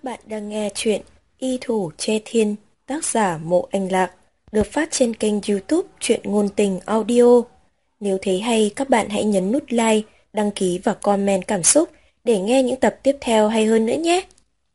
bạn đang nghe chuyện Y Thủ Che Thiên, tác giả Mộ Anh Lạc, được phát trên kênh YouTube Truyện Ngôn Tình Audio. Nếu thấy hay, các bạn hãy nhấn nút like, đăng ký và comment cảm xúc để nghe những tập tiếp theo hay hơn nữa nhé.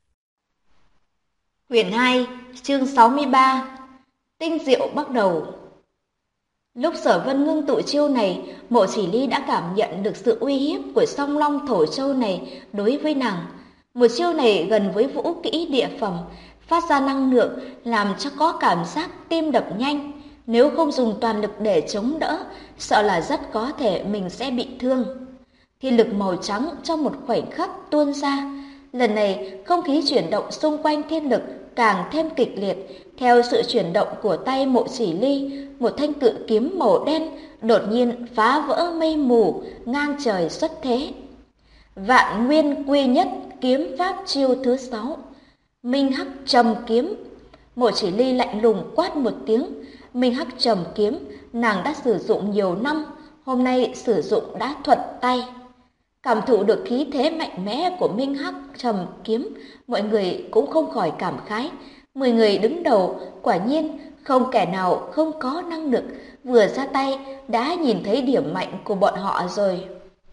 Quyển 2, chương 63. Tinh diệu bắt đầu. Lúc Sở Vân ngưng tụ chiêu này, Mộ Chỉ Ly đã cảm nhận được sự uy hiếp của Song Long Thổ Châu này đối với nàng. Một chiêu này gần với vũ kỹ địa phẩm, phát ra năng lượng làm cho có cảm giác tim đập nhanh. Nếu không dùng toàn lực để chống đỡ, sợ là rất có thể mình sẽ bị thương. Thiên lực màu trắng trong một khoảnh khắc tuôn ra. Lần này, không khí chuyển động xung quanh thiên lực càng thêm kịch liệt. Theo sự chuyển động của tay Mộ Chỉ Ly, một thanh cự kiếm màu đen đột nhiên phá vỡ mây mù, ngang trời xuất thế. Vạn Nguyên Quy Nhất kiếm pháp chiêu thứ 6. Minh Hắc Trầm Kiếm. Mộ Chỉ Ly lạnh lùng quát một tiếng. Minh Hắc Trầm Kiếm nàng đã sử dụng nhiều năm, hôm nay sử dụng đã thuận tay. Cảm thụ được khí thế mạnh mẽ của Minh Hắc Trầm Kiếm, mọi người cũng không khỏi cảm khái. 10 người đứng đầu, quả nhiên không kẻ nào không có năng lực, vừa ra tay đã nhìn thấy điểm mạnh của bọn họ rồi.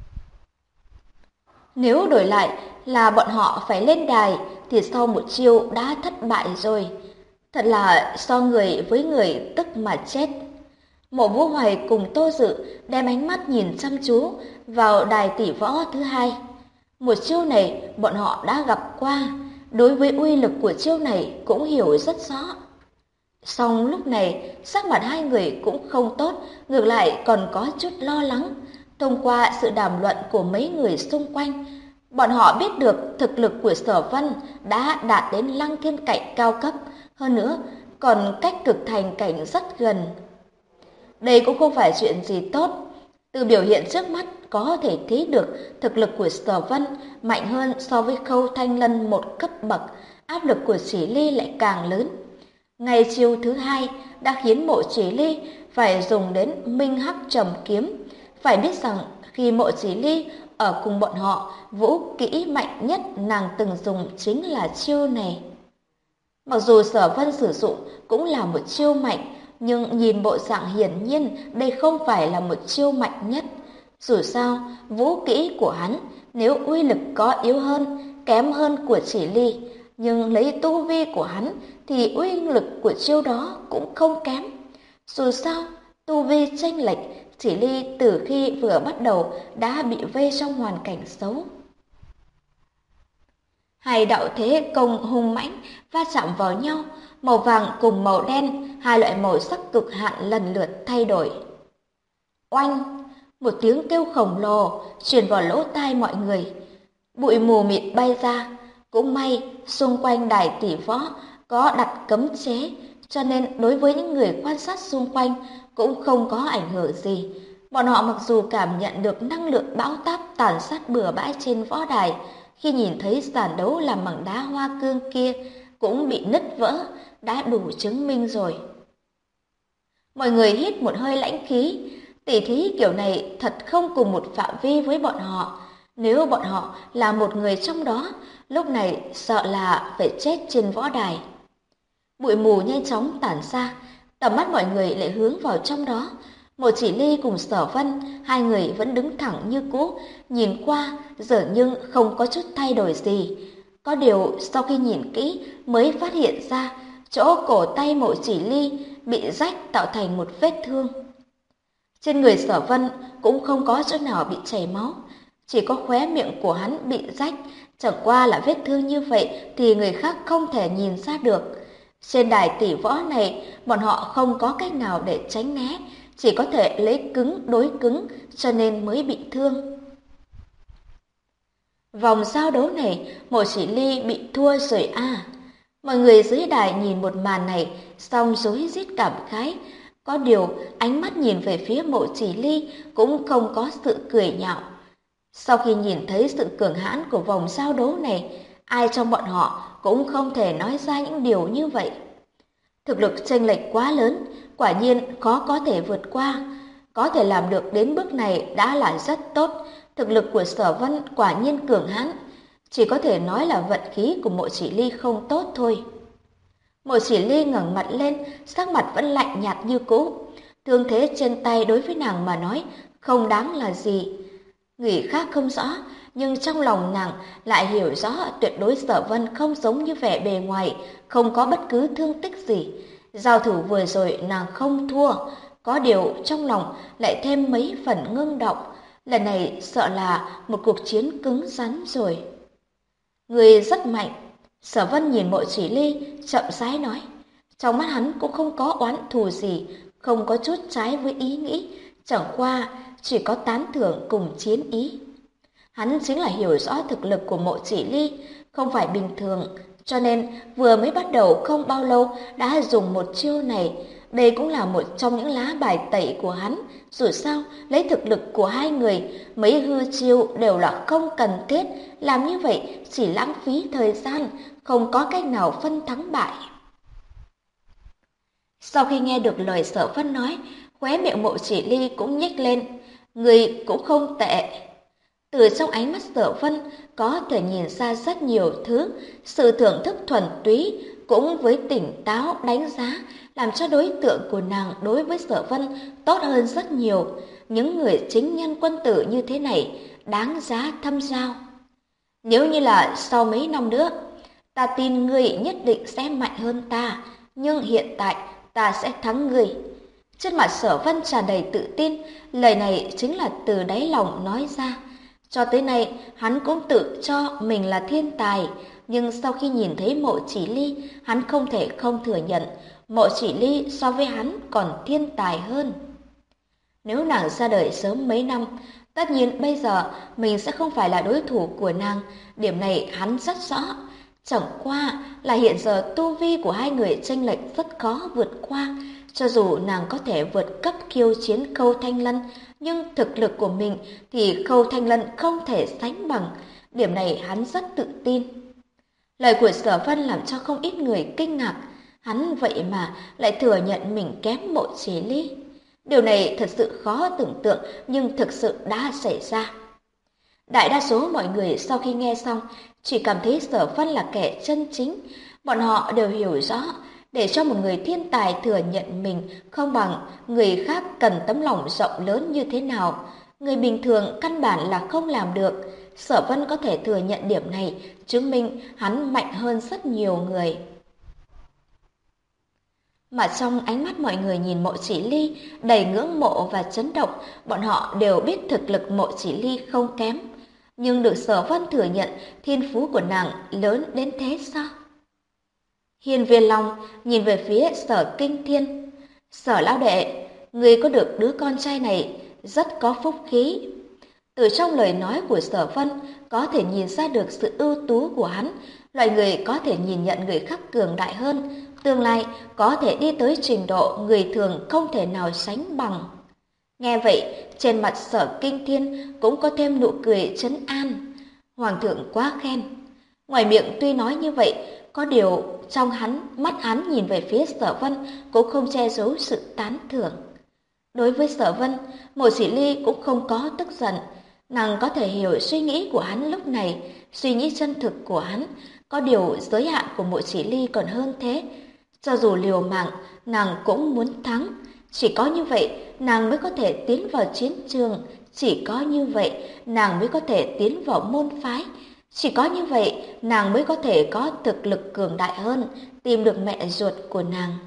Nếu đổi lại là bọn họ phải lên đài thì sau một chiêu đã thất bại rồi. Thật là so người với người tức mà chết. Mộ Vũ Hoài cùng Tô Dự đem ánh mắt nhìn chăm chú vào đài tỷ võ thứ 2. Một chiêu này bọn họ đã gặp qua, đối với uy lực của chiêu này cũng hiểu rất rõ. Song lúc này sắc mặt hai người cũng không tốt, ngược lại còn có chút lo lắng. Thông qua sự đàm luận của mấy người xung quanh, bọn họ biết được thực lực của Sở Vân đã đạt đến Lăng Thiên cảnh cao cấp, hơn nữa còn cách cực thành cảnh rất gần. Đây cũng không phải chuyện gì tốt. Từ biểu hiện trước mắt có thể thấy được thực lực của Sở Vân mạnh hơn so với Khâu Thanh Lân một cấp bậc, áp lực của Chỉ Ly lại càng lớn. Ngày chiêu thứ 2 đã khiến Mộ Chỉ Ly phải dùng đến Minh Hắc Trầm Kiếm. Phải biết rằng khi Mộ Chỉ Ly ở cùng bọn họ, vũ kỹ mạnh nhất nàng từng dùng chính là chiêu này. Mặc dù Sở Vân sử dụng cũng là một chiêu mạnh, nhưng nhìn bộ dạng hiển nhiên đây không phải là một chiêu mạnh nhất. Dù sao, vũ kỹ của hắn nếu uy lực có yếu hơn, kém hơn của Chỉ Ly, nhưng lấy tu vi của hắn thì uy lực của chiêu đó cũng không kém. Dù sao, tu vi chênh lệch, Chỉ Ly từ khi vừa bắt đầu đã bị vây trong hoàn cảnh xấu. Hai đạo thế công hung mãnh va chạm vào nhau, màu vàng cùng màu đen, hai loại màu sắc cực hạn lần lượt thay đổi. Oanh! Một tiếng kêu khổng lồ truyền vào lỗ tai mọi người. Bụi mù mịt bay ra, cũng may xung quanh đài tỷ võ có đặt cấm chế, cho nên đối với những người quan sát xung quanh cũng không có ảnh hưởng gì. Bọn họ mặc dù cảm nhận được năng lượng bão táp tàn sát bừa bãi trên võ đài, khi nhìn thấy sàn đấu làm bằng đá hoa cương kia cũng bị nứt vỡ, đã đủ chứng minh rồi. Mọi người hít một hơi lãnh khí, tỉ thí kiểu này thật không cùng một phạm vi với bọn họ. Nếu bọn họ là một người trong đó, lúc này sợ là phải chết trên võ đài. Bụi mù nhanh chóng tản ra, tầm mắt mọi người lại hướng vào trong đó. Mộ Chỉ Ly cùng Sở Vân, hai người vẫn đứng thẳng như cũ, nhìn qua dường như không có chút thay đổi gì. Có điều sau khi nhìn kỹ mới phát hiện ra chỗ cổ tay Mộ Chỉ Ly bị rách tạo thành một vết thương. Trên người Sở Vân cũng không có chỗ nào bị chảy máu, chỉ có khóe miệng của hắn bị rách, chẳng qua là vết thương như vậy thì người khác không thể nhìn ra được. Trên đài tỷ võ này, bọn họ không có cách nào để tránh né, chỉ có thể lấy cứng đối cứng, cho nên mới bị thương. Vòng giao đấu này, Mộ Chỉ Ly bị thua rồi à. Mọi người dưới đài nhìn một màn này, xong rối rít cảm khái. Có điều, ánh mắt nhìn về phía Mộ Chỉ Ly cũng không có sự cười nhạo. Sau khi nhìn thấy sự cường hãn của vòng giao đấu này, ai trong bọn họ cũng không thể nói ra những điều như vậy. Thực lực chênh lệch quá lớn, quả nhiên khó có thể vượt qua. Có thể làm được đến bước này đã là rất tốt. Thực lực của Sở Vân quả nhiên cường hãn. Chỉ có thể nói là vận khí của Mộ Chỉ Ly không tốt thôi. Mộ Chỉ Ly ngẩng mặt lên, sắc mặt vẫn lạnh nhạt như cũ. Thương thế trên tay đối với nàng mà nói không đáng là gì. Người khác không rõ, nhưng trong lòng nàng lại hiểu rõ tuyệt đối Sở Vân không giống như vẻ bề ngoài, không có bất cứ thương tích gì. Giao thủ vừa rồi nàng không thua, có điều trong lòng lại thêm mấy phần ngưng động. Lần này sợ là một cuộc chiến cứng rắn rồi. Người rất mạnh. Sở Vân nhìn Mộ Chỉ Ly, chậm rãi nói. Trong mắt hắn cũng không có oán thù gì, không có chút trái với ý nghĩ, chẳng qua chỉ có tán thưởng cùng chiến ý. Hắn chính là hiểu rõ thực lực của Mộ Chỉ Ly, không phải bình thường, cho nên vừa mới bắt đầu không bao lâu đã dùng một chiêu này. Đây cũng là một trong những lá bài tẩy của hắn. Dù sao, lấy thực lực của hai người, mấy hư chiêu đều là không cần thiết. Làm như vậy chỉ lãng phí thời gian, không có cách nào phân thắng bại. Sau khi nghe được lời Sở Vân nói, khóe miệng Mộ Chỉ Ly cũng nhếch lên. Người cũng không tệ. Từ trong ánh mắt Sở Vân có thể nhìn ra rất nhiều thứ, sự thưởng thức thuần túy cũng với tỉnh táo đánh giá làm cho đối tượng của nàng đối với Sở Vân tốt hơn rất nhiều. Những người chính nhân quân tử như thế này đáng giá thâm giao. Nếu như là sau mấy năm nữa, ta tin ngươi nhất định sẽ mạnh hơn ta, nhưng hiện tại ta sẽ thắng ngươi. Trên mặt Sở Vân tràn đầy tự tin, lời này chính là từ đáy lòng nói ra. Cho tới nay, hắn cũng tự cho mình là thiên tài, nhưng sau khi nhìn thấy Mộ Chỉ Ly, hắn không thể không thừa nhận, Mộ Chỉ Ly so với hắn còn thiên tài hơn. Nếu nàng ra đời sớm mấy năm, tất nhiên bây giờ mình sẽ không phải là đối thủ của nàng, điểm này hắn rất rõ. Chẳng qua là hiện giờ tu vi của hai người chênh lệch rất khó vượt qua, cho dù nàng có thể vượt cấp khiêu chiến Khâu Thanh Lân, nhưng thực lực của mình thì Khâu Thanh Lân không thể sánh bằng, điểm này hắn rất tự tin. Lời của Sở Vân làm cho không ít người kinh ngạc, hắn vậy mà lại thừa nhận mình kém Mộ Chỉ Ly. Điều này thật sự khó tưởng tượng nhưng thực sự đã xảy ra. Đại đa số mọi người sau khi nghe xong chỉ cảm thấy Sở Vân là kẻ chân chính. Bọn họ đều hiểu rõ, để cho một người thiên tài thừa nhận mình không bằng người khác cần tấm lòng rộng lớn như thế nào. Người bình thường căn bản là không làm được. Sở Vân có thể thừa nhận điểm này, chứng minh hắn mạnh hơn rất nhiều người. Mà trong ánh mắt mọi người nhìn Mộ Chỉ Ly đầy ngưỡng mộ và chấn động, bọn họ đều biết thực lực Mộ Chỉ Ly không kém. Nhưng được Sở Vân thừa nhận thiên phú của nàng lớn đến thế sao? Hiên Viên Long nhìn về phía Sở Kinh Thiên. Sở lão đệ, người có được đứa con trai này rất có phúc khí. Từ trong lời nói của Sở Vân có thể nhìn ra được sự ưu tú của hắn, loại người có thể nhìn nhận người khác cường đại hơn, tương lai có thể đi tới trình độ người thường không thể nào sánh bằng. Nghe vậy, trên mặt Sở Kinh Thiên cũng có thêm nụ cười trấn an. Hoàng thượng quá khen. Ngoài miệng tuy nói như vậy, có điều trong mắt hắn nhìn về phía Sở Vân cũng không che giấu sự tán thưởng. Đối với Sở Vân, Mộ Chỉ Ly cũng không có tức giận. Nàng có thể hiểu suy nghĩ của hắn lúc này, suy nghĩ chân thực của hắn. Có điều giới hạn của Mộ Chỉ Ly còn hơn thế. Cho dù liều mạng, nàng cũng muốn thắng. Chỉ có như vậy, nàng mới có thể tiến vào chiến trường. Chỉ có như vậy, nàng mới có thể tiến vào môn phái. Chỉ có như vậy, nàng mới có thể có thực lực cường đại hơn, tìm được mẹ ruột của nàng.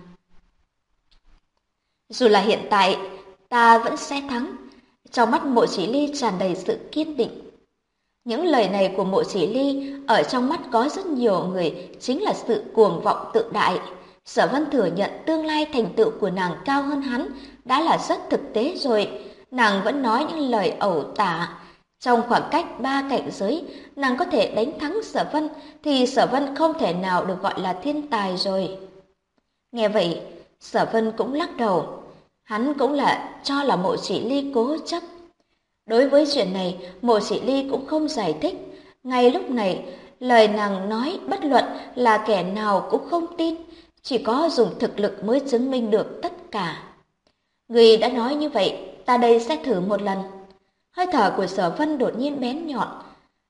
Dù là hiện tại, ta vẫn sẽ thắng. Trong mắt Mộ Chỉ Ly tràn đầy sự kiên định. Những lời này của Mộ Chỉ Ly ở trong mắt có rất nhiều người chính là sự cuồng vọng tự đại. Sở Vân thừa nhận tương lai thành tựu của nàng cao hơn hắn đã là rất thực tế rồi. Nàng vẫn nói những lời ẩu tả. Trong khoảng cách 3 cảnh giới, nàng có thể đánh thắng Sở Vân thì Sở Vân không thể nào được gọi là thiên tài rồi. Nghe vậy, Sở Vân cũng lắc đầu. Hắn cũng là cho là Mộ Chỉ Ly cố chấp. Đối với chuyện này, Mộ Chỉ Ly cũng không giải thích. Ngay lúc này, lời nàng nói bất luận là kẻ nào cũng không tin. Chỉ có dùng thực lực mới chứng minh được tất cả. Người đã nói như vậy, ta đây sẽ thử một lần. Hơi thở của Sở Vân đột nhiên bén nhọn.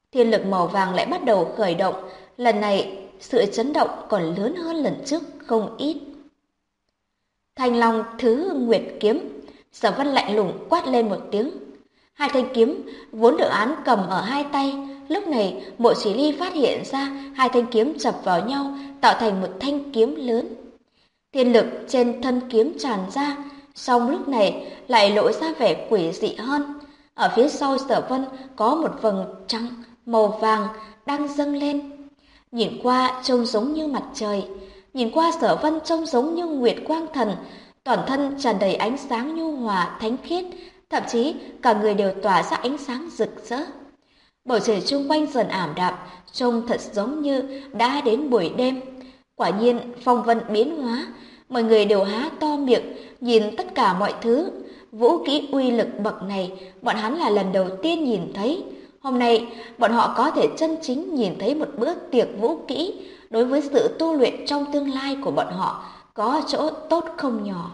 Thiên lực màu vàng lại bắt đầu khởi động, lần này sự chấn động còn lớn hơn lần trước không ít. Thanh Long Thứ Nguyệt Kiếm, Sở Vân lạnh lùng quát lên một tiếng. Hai thanh kiếm vốn được án cầm ở hai tay, lúc này Mộ Chỉ Ly phát hiện ra hai thanh kiếm chập vào nhau tạo thành một thanh kiếm lớn. Thiên lực trên thân kiếm tràn ra, song lúc này lại lộ ra vẻ quỷ dị hơn. Ở phía sau Sở Vân có một vầng trăng màu vàng đang dâng lên. Nhìn qua trông giống như mặt trời, nhìn qua Sở Vân trông giống như nguyệt quang thần, toàn thân tràn đầy ánh sáng nhu hòa thánh khiết, thậm chí cả người đều tỏa ra ánh sáng rực rỡ. Bầu trời xung quanh dần ảm đạm, trông thật giống như đã đến buổi đêm. Quả nhiên phong vân biến hóa, mọi người đều há to miệng nhìn tất cả mọi thứ. Vũ kỹ uy lực bậc này, bọn hắn là lần đầu tiên nhìn thấy. Hôm nay, bọn họ có thể chân chính nhìn thấy một bữa tiệc vũ kỹ, đối với sự tu luyện trong tương lai của bọn họ có chỗ tốt không nhỏ.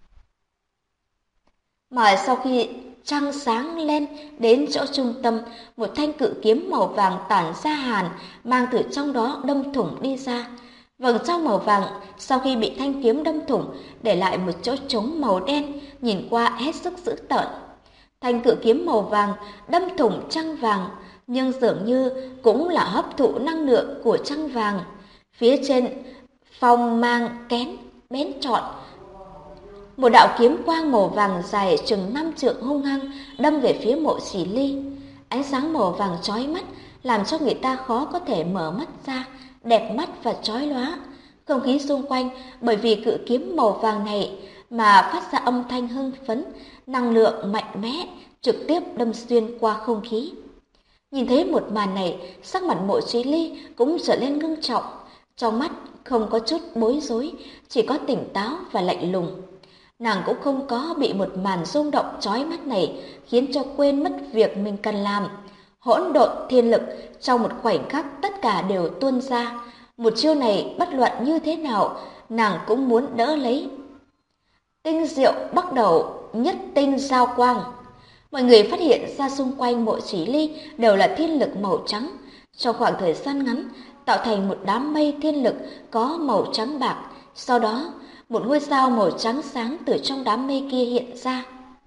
Mà sau khi trăng sáng lên đến chỗ trung tâm, một thanh cự kiếm màu vàng tản ra hàn, mang từ trong đó đâm thủng đi ra. Vầng trăng màu vàng sau khi bị thanh kiếm đâm thủng, để lại một chỗ trống màu đen, nhìn qua hết sức dữ tợn. Thanh cự kiếm màu vàng đâm thủng trăng vàng, nhưng dường như cũng là hấp thụ năng lượng của trăng vàng. Phía trên phong mang kén bén trọn, một đạo kiếm quang màu vàng dài chừng 5 trượng hung hăng đâm về phía Mộ Chỉ Ly. Ánh sáng màu vàng chói mắt làm cho người ta khó có thể mở mắt ra, đẹp mắt và chói lóa. Không khí xung quanh bởi vì cự kiếm màu vàng này mà phát ra âm thanh hưng phấn, năng lượng mạnh mẽ trực tiếp đâm xuyên qua không khí. Nhìn thấy một màn này, sắc mặt Mộ Chí Ly cũng trở lên ngưng trọng, trong mắt không có chút bối rối, chỉ có tỉnh táo và lạnh lùng. Nàng cũng không có bị một màn rung động chói mắt này khiến cho quên mất việc mình cần làm. Hỗn độn thiên lực trong một khoảnh khắc tất cả đều tuôn ra. Một chiêu này bất luận như thế nào, nàng cũng muốn đỡ lấy. Tinh diệu bắt đầu nhất tinh giao quang. Mọi người phát hiện ra xung quanh Mộ Chỉ Ly đều là thiên lực màu trắng. Trong khoảng thời gian ngắn, tạo thành một đám mây thiên lực có màu trắng bạc. Sau đó, một ngôi sao màu trắng sáng từ trong đám mây kia hiện ra.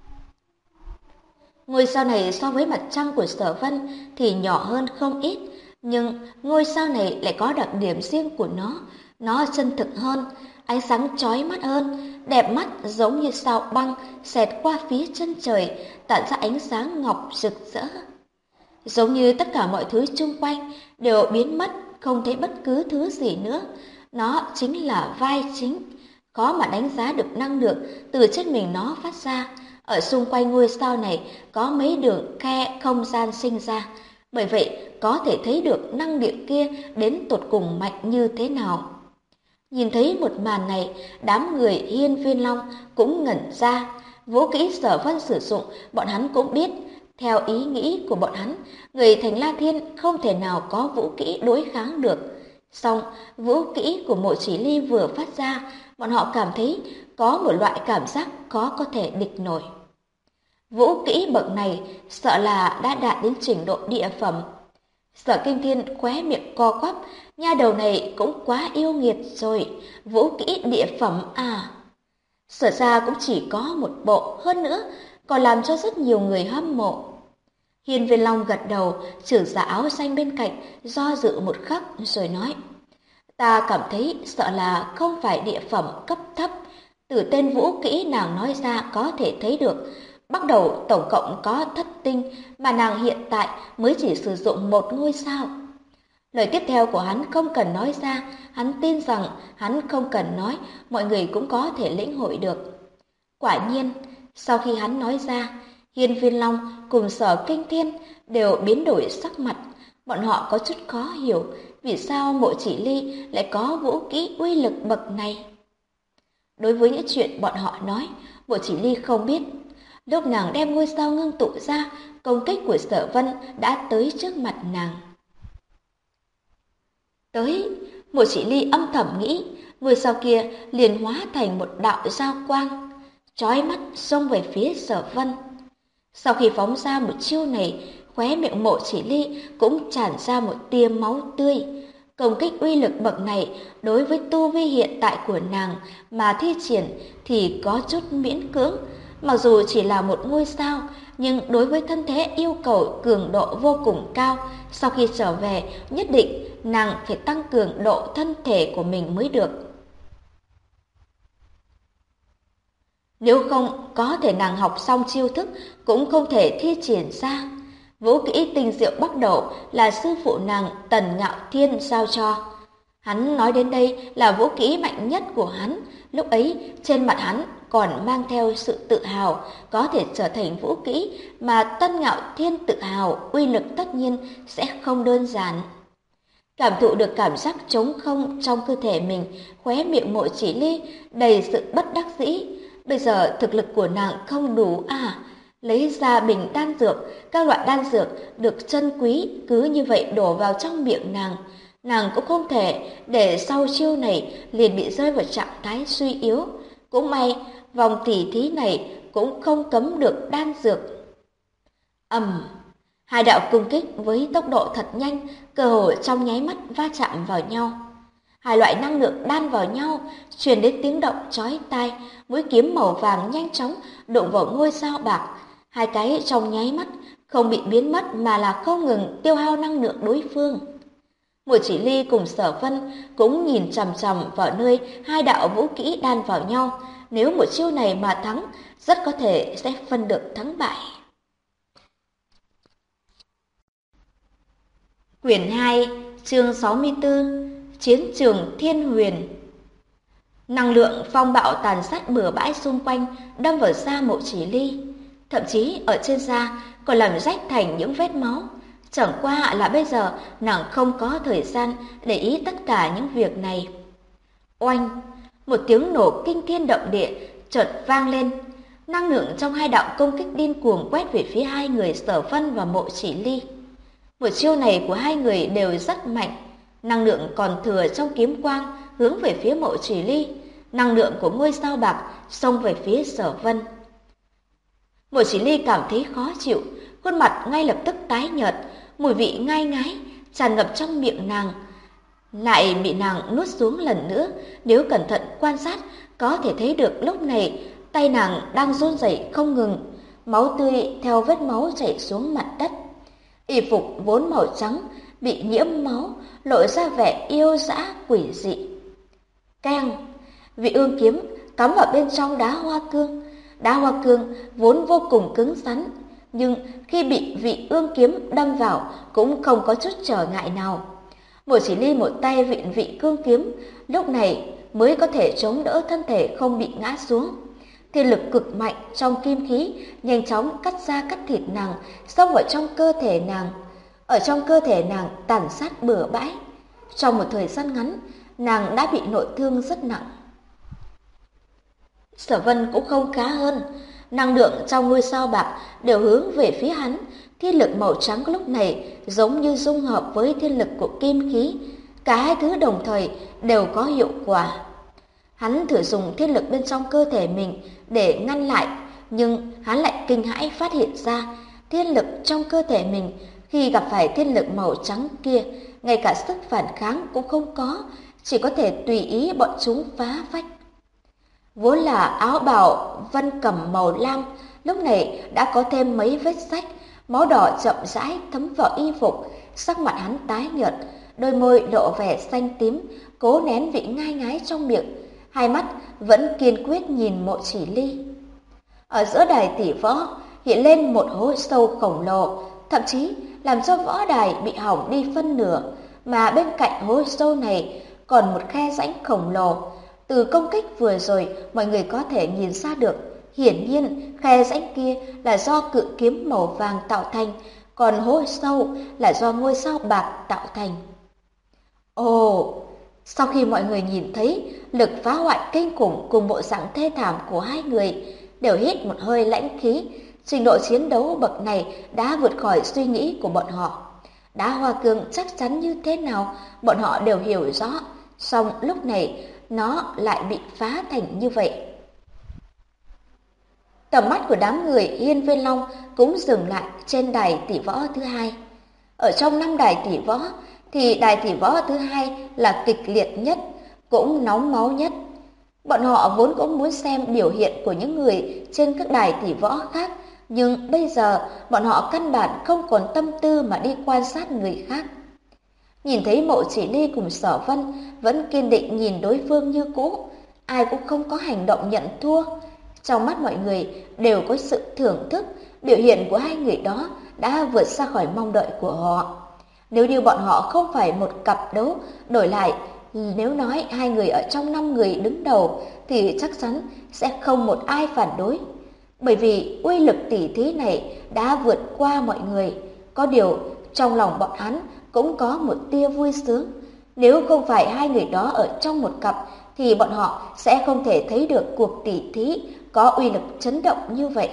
Ngôi sao này so với mặt trăng của Sở Vân thì nhỏ hơn không ít, nhưng ngôi sao này lại có đặc điểm riêng của nó chân thực hơn, ánh sáng chói mắt hơn, đẹp mắt giống như sao băng xẹt qua phía chân trời, tản ra ánh sáng ngọc rực rỡ. Giống như tất cả mọi thứ xung quanh đều biến mất, không thấy bất cứ thứ gì nữa. Nó chính là vai chính, khó mà đánh giá được năng lượng từ trên mình nó phát ra. Ở xung quanh ngôi sao này có mấy đường khe không gian sinh ra, bởi vậy có thể thấy được năng lượng kia đến tột cùng mạnh như thế nào. Nhìn thấy một màn này, đám người Hiên Viên Long cũng ngẩn ra. Vũ kỹ Sở Vân sử dụng, bọn hắn cũng biết. Theo ý nghĩ của bọn hắn, người Thành La Thiên không thể nào có vũ kỹ đối kháng được. Song vũ kỹ của Mộ Chỉ Ly vừa phát ra, bọn họ cảm thấy có một loại cảm giác khó có thể địch nổi. Vũ kỹ bậc này sợ là đã đạt đến trình độ địa phẩm. Sở Kinh Thiên khóe miệng co quắp, nha đầu này cũng quá yêu nghiệt rồi, vũ kỹ địa phẩm à. Sở ra cũng chỉ có một bộ, hơn nữa còn làm cho rất nhiều người hâm mộ. Hiên Viên Long gật đầu, trưởng giả áo xanh bên cạnh do dự một khắc rồi nói: Ta cảm thấy sợ là không phải địa phẩm cấp thấp. Từ tên vũ kỹ nàng nói ra có thể thấy được, bắt đầu tổng cộng có thất tinh, mà nàng hiện tại mới chỉ sử dụng một ngôi sao. Lời tiếp theo của hắn không cần nói ra, hắn tin rằng hắn không cần nói, mọi người cũng có thể lĩnh hội được. Quả nhiên, sau khi hắn nói ra, Hiên Viên Long cùng Sở Kinh Thiên đều biến đổi sắc mặt. Bọn họ có chút khó hiểu vì sao Mộ Chỉ Ly lại có vũ kỹ uy lực bậc này. Đối với những chuyện bọn họ nói, Mộ Chỉ Ly không biết. Lúc nàng đem ngôi sao ngưng tụ ra, công kích của Sở Vân đã tới trước mặt nàng. Tới, Mộ Chỉ Ly âm thầm nghĩ, ngôi sao kia liền hóa thành một đạo giao quang, chói mắt xông về phía Sở Vân. Sau khi phóng ra một chiêu này, khóe miệng Mộ Chỉ Ly cũng tràn ra một tia máu tươi. Công kích uy lực bậc này đối với tu vi hiện tại của nàng mà thi triển thì có chút miễn cưỡng. Mặc dù chỉ là một ngôi sao, nhưng đối với thân thế yêu cầu cường độ vô cùng cao, sau khi trở về nhất định nàng phải tăng cường độ thân thể của mình mới được. Nếu không, có thể nàng học xong chiêu thức cũng không thể thi triển ra. Vũ kỹ tinh diệu bắt đầu là sư phụ nàng Tần Ngạo Thiên giao cho. Hắn nói đến đây là vũ kỹ mạnh nhất của hắn, lúc ấy trên mặt hắn còn mang theo sự tự hào, có thể trở thành vũ kỹ mà Tân Ngạo Thiên tự hào, uy lực tất nhiên sẽ không đơn giản. Cảm thụ được cảm giác trống không trong cơ thể mình, khóe miệng Mộ Chỉ Ly đầy sự bất đắc dĩ. Bây giờ thực lực của nàng không đủ à? Lấy ra bình đan dược, các loại đan dược được trân quý cứ như vậy đổ vào trong miệng nàng. Nàng cũng không thể để sau chiêu này liền bị rơi vào trạng thái suy yếu. Cũng may, vòng tỉ thí này cũng không cấm được đan dược. Hai đạo công kích với tốc độ thật nhanh, cơ hội trong nháy mắt va chạm vào nhau. Hai loại năng lượng đan vào nhau, truyền đến tiếng động chói tai, mũi kiếm màu vàng nhanh chóng đụng vào ngôi sao bạc. Hai cái trong nháy mắt không bị biến mất mà là không ngừng tiêu hao năng lượng đối phương. Mộ Chỉ Ly cùng Sở Vân cũng nhìn chằm chằm vào nơi hai đạo vũ kỹ đan vào nhau. Nếu một chiêu này mà thắng, rất có thể sẽ phân được thắng bại. Quyển 2, chương 64, Chiến trường Thiên Huyền. Năng lượng phong bạo tàn sát bừa bãi xung quanh đâm vào da Mộ Chỉ Ly, thậm chí ở trên da còn làm rách thành những vết máu. Chẳng qua là bây giờ nàng không có thời gian để ý tất cả những việc này. Oanh, một tiếng nổ kinh thiên động địa chợt vang lên. Năng lượng trong hai đạo công kích điên cuồng quét về phía hai người Sở Vân và Mộ Chỉ Ly. Một chiêu này của hai người đều rất mạnh. Năng lượng còn thừa trong kiếm quang hướng về phía Mộ Chỉ Ly, năng lượng của ngôi sao bạc xông về phía Sở Vân. Mộ Chỉ Ly cảm thấy khó chịu, khuôn mặt ngay lập tức tái nhợt, mùi vị ngai ngái tràn ngập trong miệng nàng, lại bị nàng nuốt xuống lần nữa. Nếu cẩn thận quan sát, có thể thấy được lúc này tay nàng đang run rẩy không ngừng, máu tươi theo vết máu chảy xuống mặt đất. Y phục vốn màu trắng bị nhiễm máu, lộ ra vẻ yêu dã quỷ dị. Keng, vị ương kiếm cắm vào bên trong đá hoa cương. Đá hoa cương vốn vô cùng cứng rắn, nhưng khi bị vị ương kiếm đâm vào cũng không có chút trở ngại nào. Mộ Chỉ Ly một tay vịn vị cương kiếm, lúc này mới có thể chống đỡ thân thể không bị ngã xuống. Thiên lực cực mạnh trong kim khí nhanh chóng cắt da cắt thịt nàng, xông vào trong cơ thể nàng. Ở trong cơ thể nàng tàn sát bừa bãi. Trong một thời gian ngắn, nàng đã bị nội thương rất nặng. Sở Vân cũng không khá hơn, năng lượng trong ngôi sao bạc đều hướng về phía hắn. Thiên lực màu trắng lúc này giống như dung hợp với thiên lực của kim khí, cả hai thứ đồng thời đều có hiệu quả. Hắn thử dùng thiên lực bên trong cơ thể mình để ngăn lại, nhưng hắn lại kinh hãi phát hiện ra thiên lực trong cơ thể mình khi gặp phải thiên lực màu trắng kia, ngay cả sức phản kháng cũng không có, chỉ có thể tùy ý bọn chúng phá vách. Vốn là áo bào vân cẩm màu lam, lúc này đã có thêm mấy vết rách, máu đỏ chậm rãi thấm vào y phục, sắc mặt hắn tái nhợt, đôi môi lộ vẻ xanh tím, cố nén vị ngai ngái trong miệng, hai mắt vẫn kiên quyết nhìn Mộ Chỉ Ly. Ở giữa đài tỷ võ hiện lên một hố sâu khổng lồ, thậm chí làm cho võ đài bị hỏng đi phân nửa, mà bên cạnh hố sâu này còn một khe rãnh khổng lồ. Từ công kích vừa rồi, mọi người có thể nhìn ra được, hiển nhiên khe rãnh kia là do cự kiếm màu vàng tạo thành, còn hố sâu là do ngôi sao bạc tạo thành. Ồ, sau khi mọi người nhìn thấy lực phá hoại kinh khủng cùng bộ dạng thê thảm của hai người, đều hít một hơi lãnh khí. Trình độ chiến đấu bậc này đã vượt khỏi suy nghĩ của bọn họ. Đá hoa cương chắc chắn như thế nào, bọn họ đều hiểu rõ, song lúc này nó lại bị phá thành như vậy. Tầm mắt của đám người Hiên Viên Long cũng dừng lại trên đài tỷ võ thứ hai. Ở trong 5 đài tỷ võ thì đài tỷ võ thứ hai là kịch liệt nhất, cũng nóng máu nhất. Bọn họ vốn cũng muốn xem biểu hiện của những người trên các đài tỷ võ khác, nhưng bây giờ bọn họ căn bản không còn tâm tư mà đi quan sát người khác. Nhìn thấy Mộ Chỉ Ly cùng Sở Vân vẫn kiên định nhìn đối phương như cũ, ai cũng không có hành động nhận thua. Trong mắt mọi người đều có sự thưởng thức, biểu hiện của hai người đó đã vượt xa khỏi mong đợi của họ. Nếu như bọn họ không phải một cặp đấu, đổi lại, nếu nói hai người ở trong 5 người đứng đầu thì chắc chắn sẽ không một ai phản đối. Bởi vì uy lực tỷ thí này đã vượt qua mọi người. Có điều, trong lòng bọn hắn cũng có một tia vui sướng. Nếu không phải hai người đó ở trong một cặp thì bọn họ sẽ không thể thấy được cuộc tỷ thí có uy lực chấn động như vậy.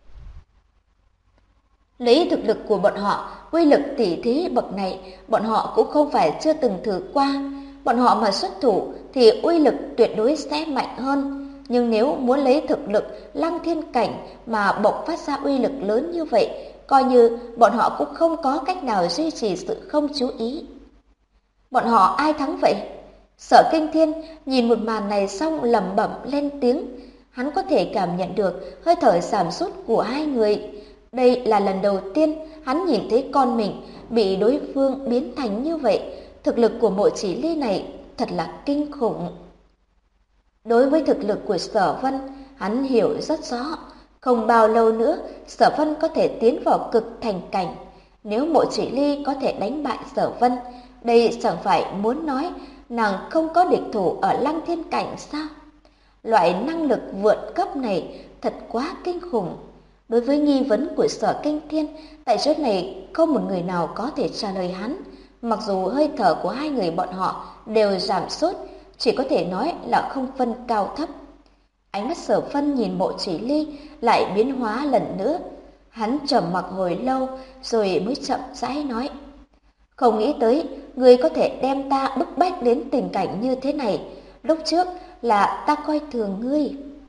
Lấy thực lực của bọn họ, uy lực tỷ thí bậc này bọn họ cũng không phải chưa từng thử qua. Bọn họ mà xuất thủ thì uy lực tuyệt đối sẽ mạnh hơn. Nhưng nếu muốn lấy thực lực Lăng Thiên Cảnh mà bộc phát ra uy lực lớn như vậy, coi như bọn họ cũng không có cách nào duy trì sự không chú ý. Bọn họ ai thắng vậy? Sở Kinh Thiên nhìn một màn này xong lẩm bẩm lên tiếng. Hắn có thể cảm nhận được hơi thở giảm sút của hai người. Đây là lần đầu tiên hắn nhìn thấy con mình bị đối phương biến thành như vậy. Thực lực của Mộ Chỉ Ly này thật là kinh khủng. Đối với thực lực của Sở Vân, hắn hiểu rất rõ. Không bao lâu nữa, Sở Vân có thể tiến vào cực thành cảnh. Nếu Mộ Chỉ Ly có thể đánh bại Sở Vân, đây chẳng phải muốn nói nàng không có địch thủ ở Lăng Thiên Cảnh sao? Loại năng lực vượt cấp này thật quá kinh khủng. Đối với nghi vấn của Sở Kinh Thiên, tại chỗ này không một người nào có thể trả lời hắn. Mặc dù hơi thở của hai người bọn họ đều giảm sút, chỉ có thể nói là không phân cao thấp. Ánh mắt Sở Vân nhìn Mộ Chỉ Ly lại biến hóa lần nữa. Hắn trầm mặc hồi lâu rồi mới chậm rãi nói: "Không nghĩ tới ngươi có thể đem ta bức bách đến tình cảnh như thế này. Lúc trước là ta coi thường ngươi."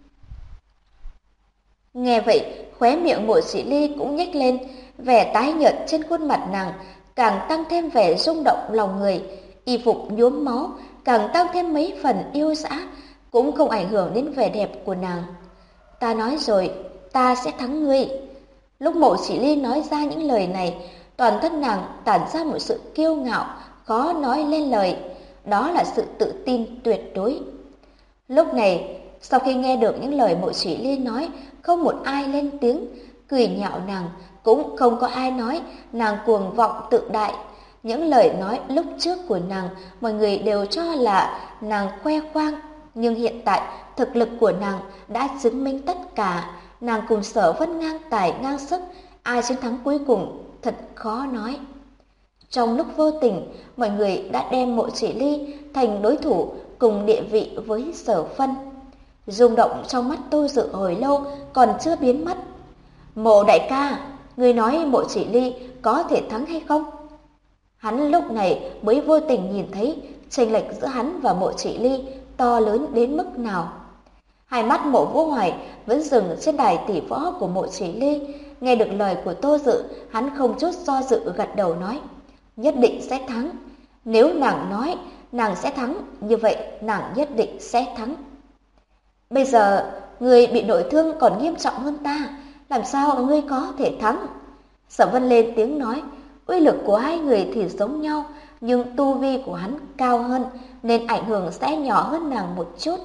Nghe vậy, khóe miệng Mộ Chỉ Ly cũng nhếch lên, vẻ tái nhợt trên khuôn mặt nàng càng tăng thêm vẻ rung động lòng người. Y phục nhuốm máu càng tăng thêm mấy phần yêu dã, cũng không ảnh hưởng đến vẻ đẹp của nàng. "Ta nói rồi, ta sẽ thắng ngươi." Lúc Mộ Chỉ Ly nói ra những lời này, toàn thân nàng tản ra một sự kiêu ngạo khó nói lên lời, đó là sự tự tin tuyệt đối. Lúc này, sau khi nghe được những lời Mộ Chỉ Ly nói, không một ai lên tiếng cười nhạo nàng, cũng không có ai nói nàng cuồng vọng tự đại. Những lời nói lúc trước của nàng, mọi người đều cho là nàng khoe khoang, nhưng hiện tại thực lực của nàng đã chứng minh tất cả. Nàng cùng Sở Vân ngang tài ngang sức, ai chiến thắng cuối cùng thật khó nói. Trong lúc vô tình, mọi người đã đem Mộ Chỉ Ly thành đối thủ cùng địa vị với Sở Vân. Rung động trong mắt Tô Dự hồi lâu còn chưa biến mất. "Mộ đại ca, người nói Mộ Chỉ Ly có thể thắng hay không?" Hắn lúc này mới vô tình nhìn thấy chênh lệch giữa hắn và Mộ Chỉ Ly to lớn đến mức nào. Hai mắt Mộ Vũ Hoài vẫn dừng trên đài tỷ võ của Mộ Chỉ Ly. Nghe được lời của Tô Dự, hắn không chút do dự gật đầu nói: "Nhất định sẽ thắng. Nếu nàng nói nàng sẽ thắng, như vậy nàng nhất định sẽ thắng." "Bây giờ người bị nội thương còn nghiêm trọng hơn ta, làm sao ngươi có thể thắng?" Sở Vân lên tiếng nói: "Uy lực của hai người thì giống nhau, nhưng tu vi của hắn cao hơn nên ảnh hưởng sẽ nhỏ hơn nàng một chút."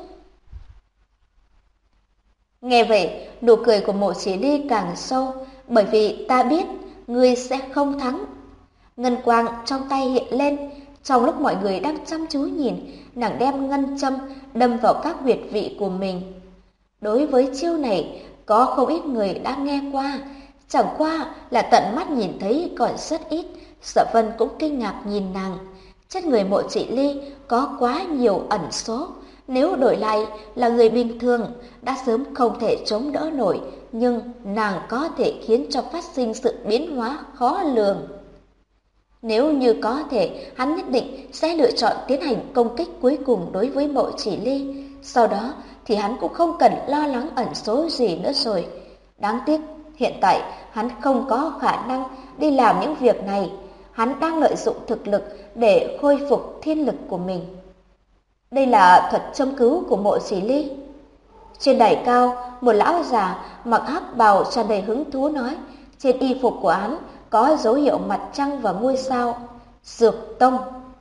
Nghe vậy, nụ cười của Mộ Chỉ Ly càng sâu, "Bởi vì ta biết ngươi sẽ không thắng." Ngân quang trong tay hiện lên, trong lúc mọi người đang chăm chú nhìn, nàng đem ngân châm đâm vào các huyệt vị của mình. Đối với chiêu này, có không ít người đã nghe qua, chẳng qua là tận mắt nhìn thấy còn rất ít. Sở Vân cũng kinh ngạc nhìn nàng. Trên người Mộ Chỉ Ly có quá nhiều ẩn số, nếu đổi lại là người bình thường đã sớm không thể chống đỡ nổi, nhưng nàng có thể khiến cho phát sinh sự biến hóa khó lường. Nếu như có thể, hắn nhất định sẽ lựa chọn tiến hành công kích cuối cùng đối với Mộ Chỉ Ly. Sau đó thì hắn cũng không cần lo lắng ẩn số gì nữa rồi. Đáng tiếc, hiện tại hắn không có khả năng đi làm những việc này. Hắn đang lợi dụng thực lực để khôi phục thiên lực của mình. Đây là thuật châm cứu của Mộ Chỉ Ly. Trên đài cao, một lão già mặc hắc bào tràn đầy hứng thú nói, trên y phục của hắn có dấu hiệu mặt trăng và ngôi sao. Dược tông.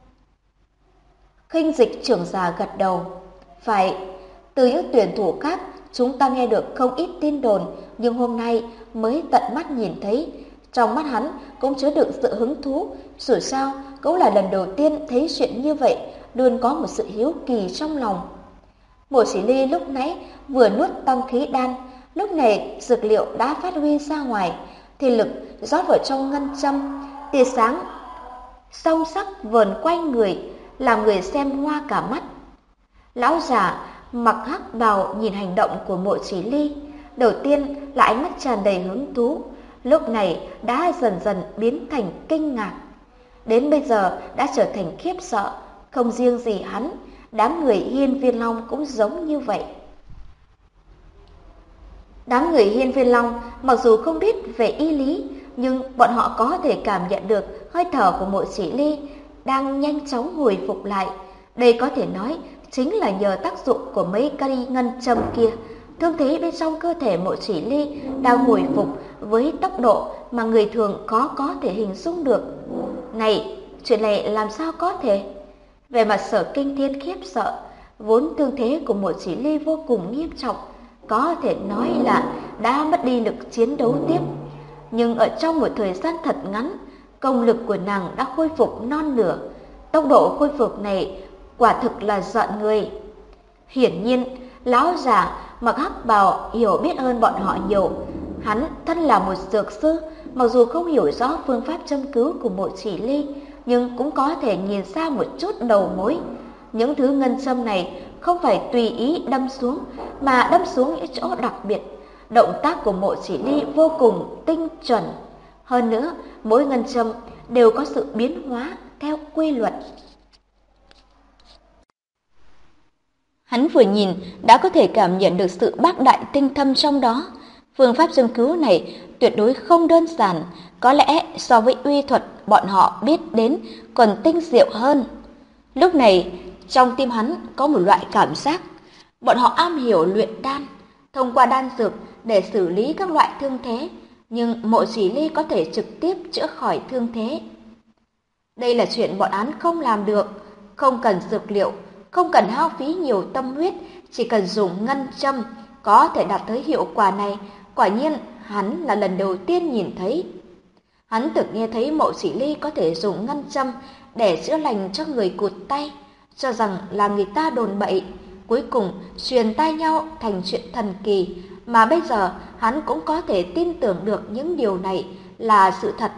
Khinh Dịch trưởng già gật đầu. Phải, từ những tuyển thủ khác chúng ta nghe được không ít tin đồn, nhưng hôm nay mới tận mắt nhìn thấy. Trong mắt hắn cũng chứa đựng sự hứng thú, dù sao cũng là lần đầu tiên thấy chuyện như vậy, luôn có một sự hiếu kỳ trong lòng. Mộ Chỉ Ly lúc nãy vừa nuốt tăng khí đan, lúc này dược liệu đã phát huy ra ngoài, thì lực rót vào trong ngân châm, tia sáng song sắc vờn quanh người, làm người xem hoa cả mắt. Lão già mặc hắc bào nhìn hành động của Mộ Chỉ Ly, đầu tiên là ánh mắt tràn đầy hứng thú, lúc này đã dần dần biến thành kinh ngạc, đến bây giờ đã trở thành khiếp sợ. Không riêng gì hắn, đám người Hiên Viên Long cũng giống như vậy. Đám người Hiên Viên Long mặc dù không biết về y lý, nhưng bọn họ có thể cảm nhận được hơi thở của Mộ Chỉ Ly đang nhanh chóng hồi phục lại. Đây có thể nói chính là nhờ tác dụng của mấy cây ngân châm kia. Thương thế bên trong cơ thể Mộ Chỉ Ly đang hồi phục với tốc độ mà người thường khó có thể hình dung được. Này, chuyện này làm sao có thể? Về mặt Sở Kinh Thiên khiếp sợ, vốn thương thế của Mộ Chỉ Ly vô cùng nghiêm trọng, có thể nói là đã mất đi lực chiến đấu tiếp. Nhưng ở trong một thời gian thật ngắn, công lực của nàng đã khôi phục non nửa. Tốc độ khôi phục này quả thực là giận người. Hiển nhiên, lão già mặc hắc bào hiểu biết hơn bọn họ nhiều. Hắn thân là một dược sư, mặc dù không hiểu rõ phương pháp châm cứu của Mộ Chỉ Ly, nhưng cũng có thể nhìn ra một chút đầu mối. Những thứ ngân châm này không phải tùy ý đâm xuống, mà đâm xuống những chỗ đặc biệt. Động tác của Mộ Chỉ Ly vô cùng tinh chuẩn. Hơn nữa, mỗi ngân châm đều có sự biến hóa theo quy luật. Hắn vừa nhìn đã có thể cảm nhận được sự bác đại tinh thâm trong đó. Phương pháp châm cứu này tuyệt đối không đơn giản, có lẽ so với uy thuật bọn họ biết đến còn tinh diệu hơn. Lúc này, trong tim hắn có một loại cảm giác, bọn họ am hiểu luyện đan, thông qua đan dược để xử lý các loại thương thế, nhưng Mộ Chỉ Ly có thể trực tiếp chữa khỏi thương thế. Đây là chuyện bọn hắn không làm được, không cần dược liệu, không cần hao phí nhiều tâm huyết, chỉ cần dùng ngân châm có thể đạt tới hiệu quả này. Quả nhiên, hắn là lần đầu tiên nhìn thấy. Hắn từng nghe thấy Mộ Chỉ Ly có thể dùng ngân châm để chữa lành cho người cụt tay, cho rằng là người ta đồn bậy, cuối cùng truyền tai nhau thành chuyện thần kỳ, mà bây giờ hắn cũng có thể tin tưởng được những điều này là sự thật.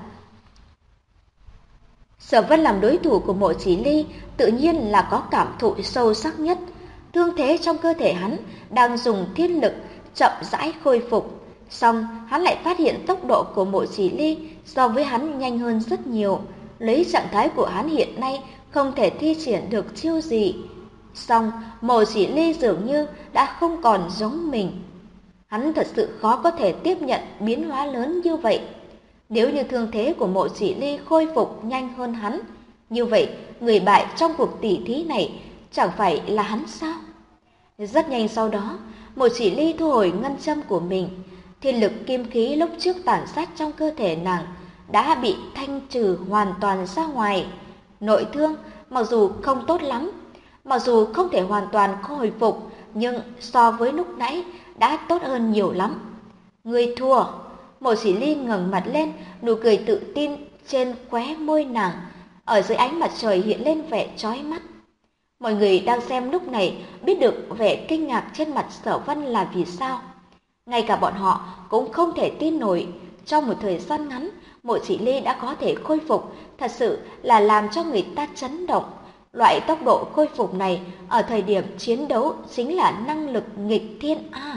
Sở Vân làm đối thủ của Mộ Chỉ Ly tự nhiên là có cảm thụ sâu sắc nhất. Thương thế trong cơ thể hắn đang dùng thiên lực chậm rãi khôi phục, song hắn lại phát hiện tốc độ của Mộ Chỉ Ly so với hắn nhanh hơn rất nhiều. Lấy trạng thái của hắn hiện nay không thể thi triển được chiêu gì, song Mộ Chỉ Ly dường như đã không còn giống mình. Hắn thật sự khó có thể tiếp nhận biến hóa lớn như vậy. Nếu như thương thế của Mộ Chỉ Ly khôi phục nhanh hơn hắn, như vậy người bại trong cuộc tỉ thí này chẳng phải là hắn sao? Rất nhanh sau đó, Mộ Chỉ Ly thu hồi ngân châm của mình. Thiên lực kim khí lúc trước tản sát trong cơ thể nàng đã bị thanh trừ hoàn toàn ra ngoài. Nội thương mặc dù không tốt lắm, mặc dù không thể hoàn toàn khôi phục, nhưng so với lúc nãy đã tốt hơn nhiều lắm. Ngươi thua. Mộ Chỉ Ly ngẩng mặt lên, nụ cười tự tin trên khóe môi nàng ở dưới ánh mặt trời hiện lên vẻ chói mắt. Mọi người đang xem lúc này biết được vẻ kinh ngạc trên mặt Sở Vân là vì sao. Ngay cả bọn họ cũng không thể tin nổi, trong một thời gian ngắn, Mộ Chỉ Ly đã có thể khôi phục, thật sự là làm cho người ta chấn động. Loại tốc độ khôi phục này ở thời điểm chiến đấu chính là năng lực nghịch thiên a.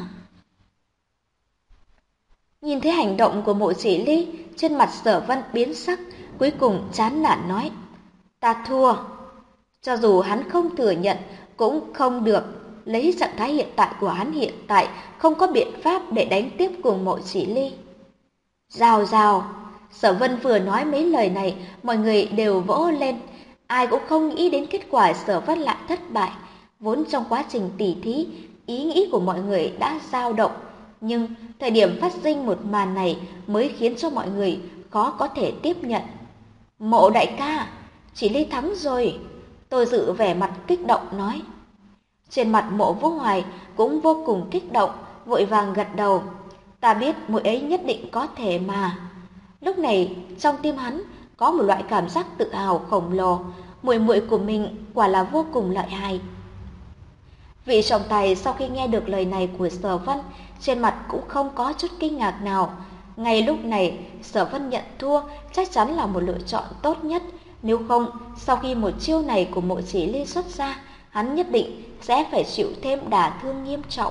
Nhìn thấy hành động của Mộ Chỉ Ly, trên mặt Sở Vân biến sắc, cuối cùng chán nản nói: "Ta thua." Cho dù hắn không thừa nhận cũng không được, lấy trạng thái hiện tại của hắn hiện tại không có biện pháp để đánh tiếp cùng Mộ Chỉ Ly. Rào rào, Sở Vân vừa nói mấy lời này, mọi người đều vỗ lên. Ai cũng không nghĩ đến kết quả Sở Vân lại thất bại. Vốn trong quá trình tỉ thí, ý nghĩ của mọi người đã dao động, nhưng thời điểm phát sinh một màn này mới khiến cho mọi người khó có thể tiếp nhận. Mộ đại ca, Chỉ Ly thắng rồi. Tô Dự vẻ mặt kích động nói. Trên mặt Mộ Vũ Hoài cũng vô cùng kích động, vội vàng gật đầu. Ta biết muội ấy nhất định có thể mà. Lúc này trong tim hắn có một loại cảm giác tự hào khổng lồ, muội muội của mình quả là vô cùng lợi hại. Vị trọng tài sau khi nghe được lời này của Sở Vân, trên mặt cũng không có chút kinh ngạc nào. Ngay lúc này, Sở Vân nhận thua chắc chắn là một lựa chọn tốt nhất. Nếu không, sau khi một chiêu này của Mộ Chỉ Ly xuất ra, hắn nhất định sẽ phải chịu thêm đả thương nghiêm trọng.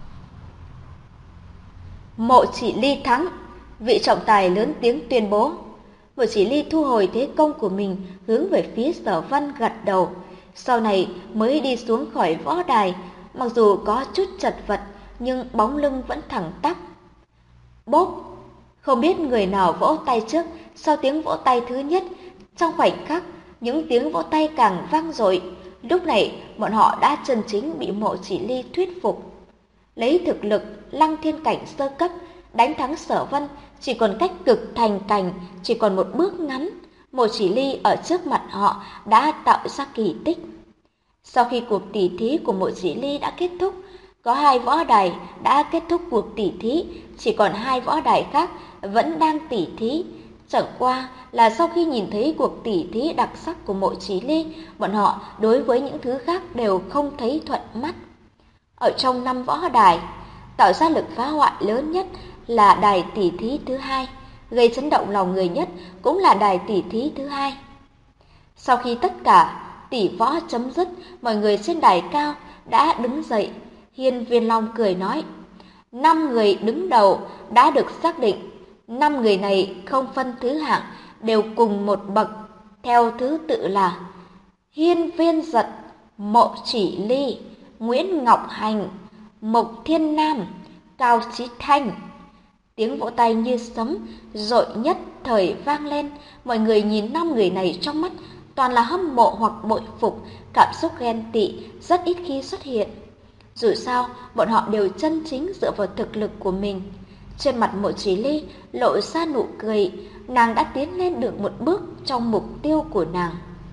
Mộ Chỉ Ly thắng, vị trọng tài lớn tiếng tuyên bố. Mộ Chỉ Ly thu hồi thế công của mình, hướng về phía Sở Vân gật đầu. Sau này mới đi xuống khỏi võ đài, mặc dù có chút chật vật, nhưng bóng lưng vẫn thẳng tắp. Bốp! Không biết người nào vỗ tay trước, sau tiếng vỗ tay thứ nhất, trong khoảnh khắc, những tiếng vỗ tay càng vang dội. Lúc này, bọn họ đã chân chính bị Mộ Chỉ Ly thuyết phục. Lấy thực lực Lăng Thiên cảnh sơ cấp, đánh thắng Sở Vân chỉ còn cách cực thành cảnh, chỉ còn một bước ngắn. Mộ Chỉ Ly ở trước mặt họ đã tạo ra kỳ tích. Sau khi cuộc tỉ thí của Mộ Chỉ Ly đã kết thúc, có 2 võ đài đã kết thúc cuộc tỉ thí, chỉ còn 2 võ đài khác vẫn đang tỉ thí. Chẳng qua là sau khi nhìn thấy cuộc tỉ thí đặc sắc của Mộ Chỉ Ly, bọn họ đối với những thứ khác đều không thấy thuận mắt. Ở trong 5 võ đài, tạo ra lực phá hoại lớn nhất là đài tỉ thí thứ 2, gây chấn động lòng người nhất cũng là đài tỉ thí thứ 2. Sau khi tất cả tỉ võ chấm dứt, mọi người trên đài cao đã đứng dậy. Hiên Viên Long cười nói, 5 người đứng đầu đã được xác định. 5 người này không phân thứ hạng, đều cùng một bậc, theo thứ tự là Hiên Viên Giật, Mộ Chỉ Ly, Nguyễn Ngọc Hành, Mộc Thiên Nam, Cao Chí Thanh. Tiếng vỗ tay như sấm, dội nhất thời vang lên. Mọi người nhìn 5 người này trong mắt toàn là hâm mộ hoặc bội phục, cảm xúc ghen tị rất ít khi xuất hiện. Dù sao, bọn họ đều chân chính dựa vào thực lực của mình. Trên mặt Mộ Chỉ Ly lộ ra nụ cười, nàng đã tiến lên được một bước trong mục tiêu của nàng.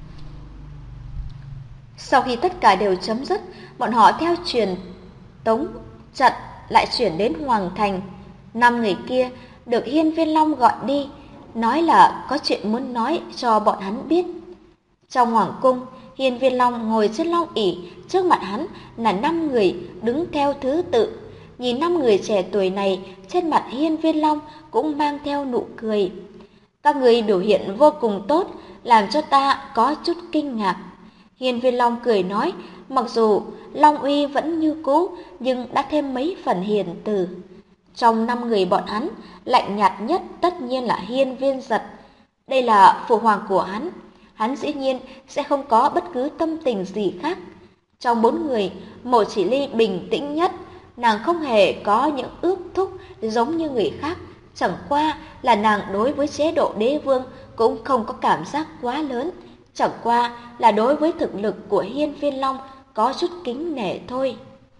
Sau khi tất cả đều chấm dứt, bọn họ theo truyền tống trận lại chuyển đến Hoàng Thành. 5 người kia được Hiên Viên Long gọi đi, nói là có chuyện muốn nói cho bọn hắn biết. Trong hoàng cung, Hiên Viên Long ngồi trên long ỷ, trước mặt hắn là 5 người đứng theo thứ tự. Nhìn 5 người trẻ tuổi này, trên mặt Hiên Viên Long cũng mang theo nụ cười. Các người biểu hiện vô cùng tốt, làm cho ta có chút kinh ngạc. Hiên Viên Long cười nói, mặc dù Long uy vẫn như cũ, nhưng đã thêm mấy phần hiền từ. Trong 5 người bọn hắn, lạnh nhạt nhất tất nhiên là Hiên Viên Giật. Đây là phụ hoàng của hắn dĩ nhiên sẽ không có bất cứ tâm tình gì khác. Trong 4 người, Mộ Chỉ Ly bình tĩnh nhất, nàng không hề có những ước thúc giống như người khác. Chẳng qua là nàng đối với chế độ đế vương cũng không có cảm giác quá lớn. Chẳng qua là đối với thực lực của Hiên Viên Long có chút kính nể thôi.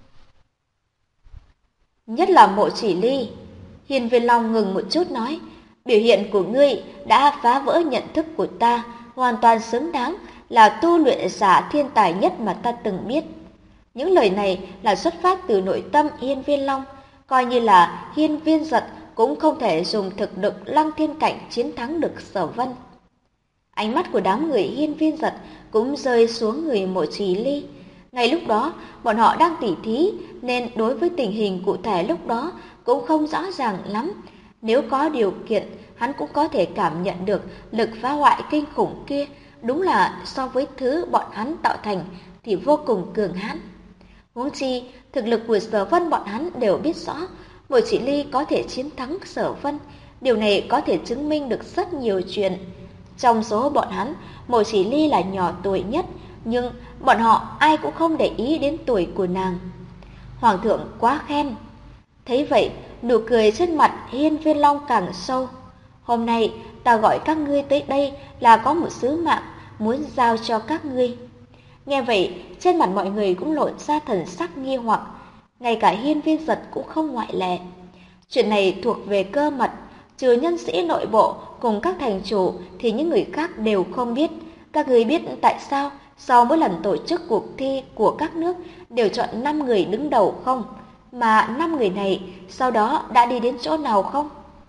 Nhất là Mộ Chỉ Ly. Hiên Viên Long ngừng một chút nói, biểu hiện của ngươi đã phá vỡ nhận thức của ta, hoàn toàn xứng đáng là tu luyện giả thiên tài nhất mà ta từng biết. Những lời này là xuất phát từ nội tâm Hiên Viên Long, coi như là Hiên Viên Giật cũng không thể dùng thực lực Lăng Thiên cảnh chiến thắng được Sở Vân. Ánh mắt của đám người Hiên Viên Giật cũng rơi xuống người Mộ Chỉ Ly. Ngay lúc đó, bọn họ đang tỉ thí, nên đối với tình hình cụ thể lúc đó cũng không rõ ràng lắm. Nếu có điều kiện, hắn cũng có thể cảm nhận được lực phá hoại kinh khủng kia, đúng là so với thứ bọn hắn tạo thành thì vô cùng cường hãn. Huống chi, thực lực của Sở Vân bọn hắn đều biết rõ, Mộ Chỉ Ly có thể chiến thắng Sở Vân, điều này có thể chứng minh được rất nhiều chuyện. Trong số bọn hắn, Mộ Chỉ Ly là nhỏ tuổi nhất, nhưng bọn họ ai cũng không để ý đến tuổi của nàng. Hoàng thượng quá khen. Thấy vậy, nụ cười trên mặt Hiên Viên Long càng sâu. Hôm nay ta gọi các ngươi tới đây là có một sứ mạng muốn giao cho các ngươi. Nghe vậy, trên mặt mọi người cũng lộ ra thần sắc nghi hoặc, ngay cả Hiên Viên Giật cũng không ngoại lệ. Chuyện này thuộc về cơ mật, trừ nhân sĩ nội bộ cùng các thành chủ thì những người khác đều không biết. Các ngươi biết tại sao sau mỗi lần tổ chức cuộc thi của các nước đều chọn 5 người đứng đầu không? Mà 5 người này sau đó đã đi đến chỗ nào không?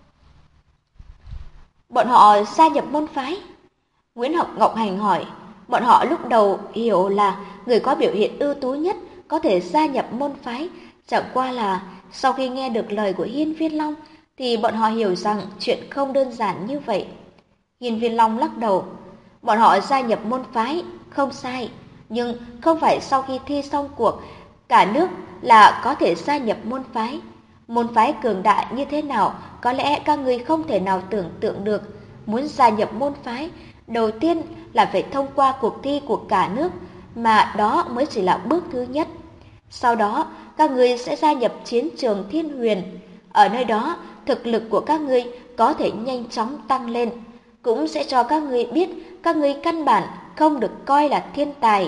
Bọn họ gia nhập môn phái. Nguyễn Ngọc Hành hỏi. Bọn họ lúc đầu hiểu là người có biểu hiện ưu tú nhất có thể gia nhập môn phái. Chẳng qua là sau khi nghe được lời của Hiên Viên Long thì bọn họ hiểu rằng chuyện không đơn giản như vậy. Hiên Viên Long lắc đầu. Bọn họ gia nhập môn phái, không sai. Nhưng không phải sau khi thi xong cuộc, cả nước là có thể gia nhập môn phái. Môn phái cường đại như thế nào, có lẽ các ngươi không thể nào tưởng tượng được. Muốn gia nhập môn phái, đầu tiên là phải thông qua cuộc thi của cả nước, mà đó mới chỉ là bước thứ nhất. Sau đó, các ngươi sẽ gia nhập chiến trường Thiên Huyền. Ở nơi đó, thực lực của các ngươi có thể nhanh chóng tăng lên, cũng sẽ cho các ngươi biết các ngươi căn bản không được coi là thiên tài.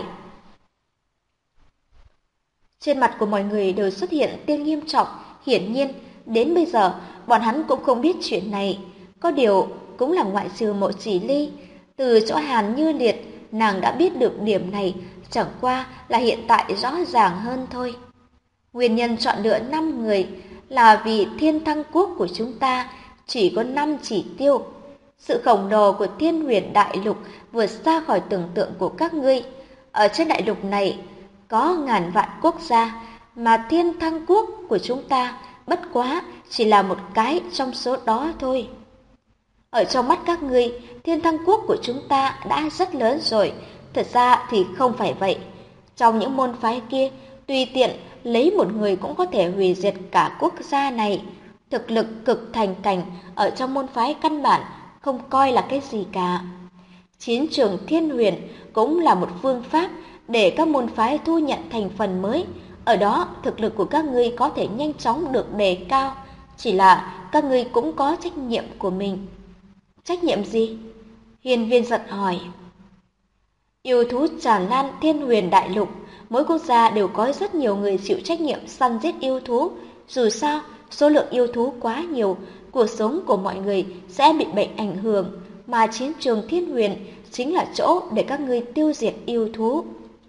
Trên mặt của mọi người đều xuất hiện tia nghiêm trọng, hiển nhiên đến bây giờ bọn hắn cũng không biết chuyện này. Có điều cũng là ngoại trừ Mộ Chỉ Ly, từ chỗ Hàn Như Liệt nàng đã biết được điểm này, chẳng qua là hiện tại rõ ràng hơn thôi. Nguyên nhân chọn lựa 5 người là vì Thiên Thăng Quốc của chúng ta chỉ có 5 chỉ tiêu. Sự khổng lồ của Thiên Huyền Đại Lục vượt xa khỏi tưởng tượng của các ngươi. Ở trên đại lục này có ngàn vạn quốc gia, mà Thiên Thăng Quốc của chúng ta bất quá chỉ là một cái trong số đó thôi. Ở trong mắt các ngươi, Thiên Thăng Quốc của chúng ta đã rất lớn rồi, thật ra thì không phải vậy. Trong những môn phái kia, tùy tiện lấy một người cũng có thể hủy diệt cả quốc gia này. Thực lực cực thành cảnh ở trong môn phái căn bản không coi là cái gì cả. Chiến trường Thiên Huyền cũng là một phương pháp để các môn phái thu nhận thành phần mới. Ở đó, thực lực của các ngươi có thể nhanh chóng được đề cao. Chỉ là các ngươi cũng có trách nhiệm của mình. Trách nhiệm gì? Hiên Viên Giật hỏi. Yêu thú tràn lan Thiên Huyền Đại Lục, mỗi quốc gia đều có rất nhiều người chịu trách nhiệm săn giết yêu thú. Dù sao, số lượng yêu thú quá nhiều, cuộc sống của mọi người sẽ bị bệnh ảnh hưởng, mà chiến trường Thiên Huyền chính là chỗ để các ngươi tiêu diệt yêu thú.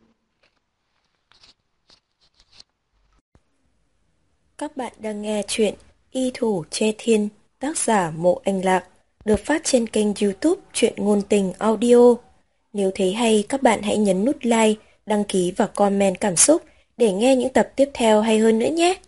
Các bạn đang nghe chuyện Y Thủ Che Thiên, tác giả Mộ Anh Lạc, được phát trên kênh YouTube Truyện Ngôn Tình Audio. Nếu thấy hay, các bạn hãy nhấn nút like, đăng ký và comment cảm xúc để nghe những tập tiếp theo hay hơn nữa nhé.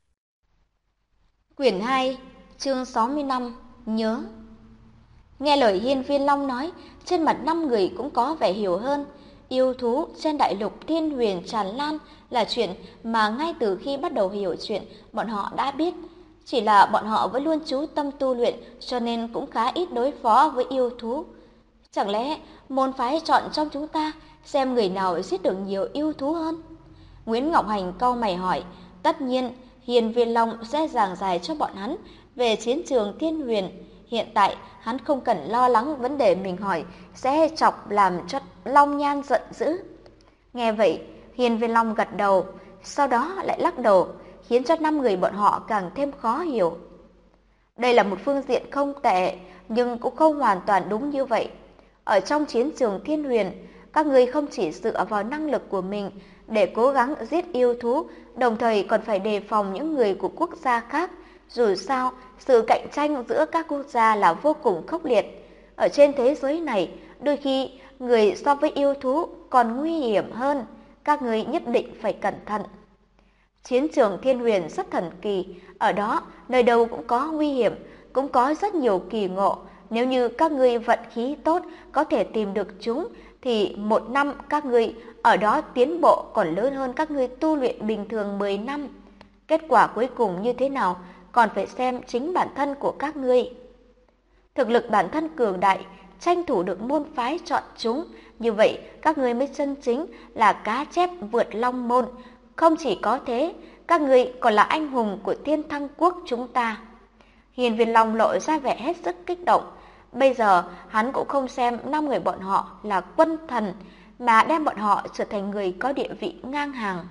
Quyển 2, chương 65, nhớ. Nghe lời Hiên Viên Long nói, trên mặt 5 người cũng có vẻ hiểu hơn. Yêu thú trên đại lục Thiên Huyền tràn lan là chuyện mà ngay từ khi bắt đầu hiểu chuyện, bọn họ đã biết. Chỉ là bọn họ vẫn luôn chú tâm tu luyện, cho nên cũng khá ít đối phó với yêu thú. Chẳng lẽ môn phái chọn trong chúng ta xem người nào giết được nhiều yêu thú hơn? Nguyễn Ngọc Hành cau mày hỏi. Tất nhiên, Hiên Viên Long sẽ giảng giải cho bọn hắn về chiến trường Thiên Huyền. Hiện tại, hắn không cần lo lắng vấn đề mình hỏi sẽ chọc làm cho Long Nhan giận dữ. Nghe vậy, Hiên Viên Long gật đầu, sau đó lại lắc đầu, khiến cho 5 người bọn họ càng thêm khó hiểu. Đây là một phương diện không tệ, nhưng cũng không hoàn toàn đúng như vậy. Ở trong chiến trường Thiên Huyền, các ngươi không chỉ dựa vào năng lực của mình để cố gắng giết yêu thú, đồng thời còn phải đề phòng những người của quốc gia khác. Dù sao, sự cạnh tranh giữa các quốc gia là vô cùng khốc liệt. Ở trên thế giới này, đôi khi người so với yêu thú còn nguy hiểm hơn. Các ngươi nhất định phải cẩn thận. Chiến trường Thiên Huyền rất thần kỳ, ở đó nơi đâu cũng có nguy hiểm, cũng có rất nhiều kỳ ngộ. Nếu như các ngươi vận khí tốt có thể tìm được chúng, thì 1 năm các ngươi ở đó tiến bộ còn lớn hơn các ngươi tu luyện bình thường 10 năm. Kết quả cuối cùng như thế nào còn phải xem chính bản thân của các ngươi. Thực lực bản thân cường đại, tranh thủ được môn phái chọn chúng, Như vậy, các ngươi mới chân chính là cá chép vượt long môn. Không chỉ có thế, các ngươi còn là anh hùng của Thiên Thăng Quốc chúng ta. Hiên Viên Long lộ ra vẻ hết sức kích động. Bây giờ, hắn cũng không xem 5 người bọn họ là quân thần, mà đem bọn họ trở thành người có địa vị ngang hàng.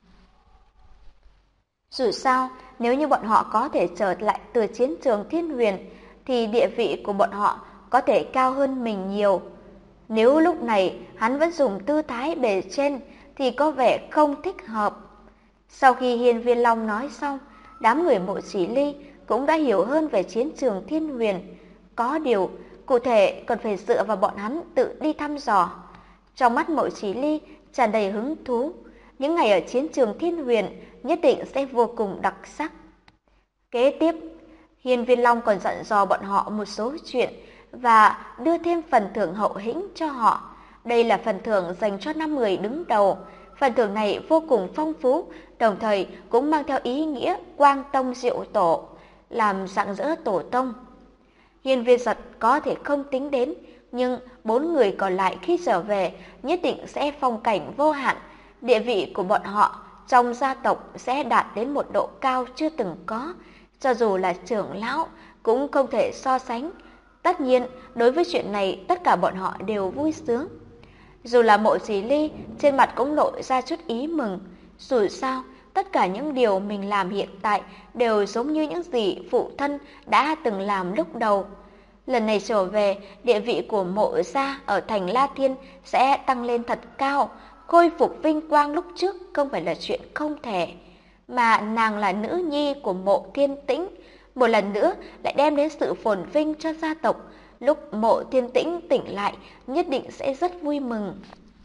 Dù sao, nếu như bọn họ có thể trở lại từ chiến trường Thiên Huyền, thì địa vị của bọn họ có thể cao hơn mình nhiều. Nếu lúc này hắn vẫn dùng tư thái bề trên thì có vẻ không thích hợp. Sau khi Hiên Viên Long nói xong, đám người Mộ Chỉ Ly cũng đã hiểu hơn về chiến trường Thiên Huyền. Có điều, cụ thể còn phải dựa vào bọn hắn tự đi thăm dò. Trong mắt Mộ Chỉ Ly tràn đầy hứng thú, những ngày ở chiến trường Thiên Huyền nhất định sẽ vô cùng đặc sắc. Kế tiếp, Hiên Viên Long còn dặn dò bọn họ một số chuyện và đưa thêm phần thưởng hậu hĩnh cho họ. Đây là phần thưởng dành cho 5 người đứng đầu. Phần thưởng này vô cùng phong phú, đồng thời cũng mang theo ý nghĩa quang tông diệu tổ, làm rạng rỡ tổ tông. Hiên Viên Giật có thể không tính đến, nhưng 4 người còn lại khi trở về nhất định sẽ phong cảnh vô hạn. Địa vị của bọn họ trong gia tộc sẽ đạt đến một độ cao chưa từng có, cho dù là trưởng lão cũng không thể so sánh. Tất nhiên, đối với chuyện này tất cả bọn họ đều vui sướng. Dù là Mộ Chỉ Ly, trên mặt cũng lộ ra chút ý mừng. Dù sao, tất cả những điều mình làm hiện tại đều giống như những gì phụ thân đã từng làm lúc đầu. Lần này trở về, địa vị của Mộ gia ở thành La Thiên sẽ tăng lên thật cao. Khôi phục vinh quang lúc trước không phải là chuyện không thể. Mà nàng là nữ nhi của Mộ Thiên Tĩnh, một lần nữa lại đem đến sự phồn vinh cho gia tộc. Lúc Mộ Thiên Tĩnh tỉnh lại, nhất định sẽ rất vui mừng.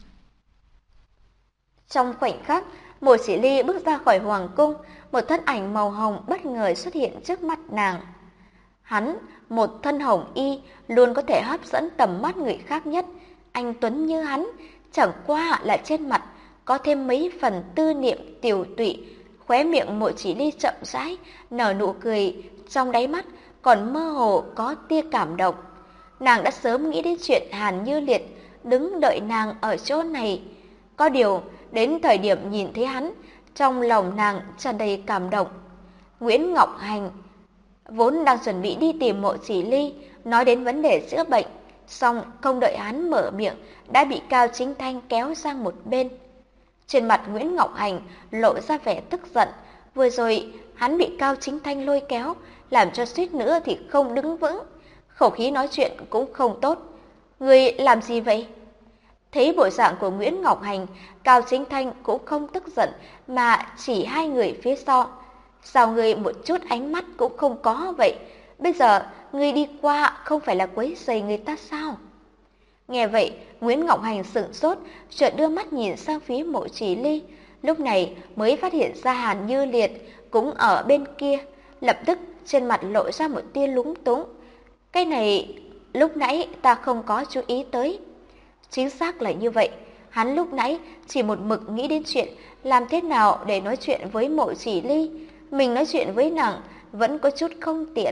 Trong khoảnh khắc, Mộ Chỉ Ly bước ra khỏi hoàng cung, một thân ảnh màu hồng bất ngờ xuất hiện trước mắt nàng. Hắn, một thân hồng y, luôn có thể hấp dẫn tầm mắt người khác nhất. Anh tuấn như hắn, chẳng qua là trên mặt có thêm mấy phần tư niệm tiều tụy. Khóe miệng Mộ Chỉ Ly chậm rãi nở nụ cười, trong đáy mắt còn mơ hồ có tia cảm động. Nàng đã sớm nghĩ đến chuyện Hàn Như Liệt đứng đợi nàng ở chỗ này. Có điều, đến thời điểm nhìn thấy hắn, trong lòng nàng tràn đầy cảm động. Nguyễn Ngọc Hành vốn đang chuẩn bị đi tìm Mộ Chỉ Ly, nói đến vấn đề chữa bệnh, song không đợi hắn mở miệng đã bị Cao Chính Thanh kéo sang một bên. Trên mặt Nguyễn Ngọc Hành lộ ra vẻ tức giận, vừa rồi hắn bị Cao Chính Thanh lôi kéo, làm cho suýt nữa thì không đứng vững, khẩu khí nói chuyện cũng không tốt. Người làm gì vậy? Thấy bộ dạng của Nguyễn Ngọc Hành, Cao Chính Thanh cũng không tức giận mà chỉ hai người phía sau. Sao người một chút ánh mắt cũng không có vậy? Bây giờ người đi qua không phải là quấy rầy người ta sao? Nghe vậy, Nguyễn Ngọc Hành sửng sốt, chợt đưa mắt nhìn sang phía Mộ Chỉ Ly, lúc này mới phát hiện ra Hàn Như Liệt cũng ở bên kia, lập tức trên mặt lộ ra một tia lúng túng. Cái này lúc nãy ta không có chú ý tới. Chính xác là như vậy, hắn lúc nãy chỉ một mực nghĩ đến chuyện làm thế nào để nói chuyện với Mộ Chỉ Ly, mình nói chuyện với nàng vẫn có chút không tiện.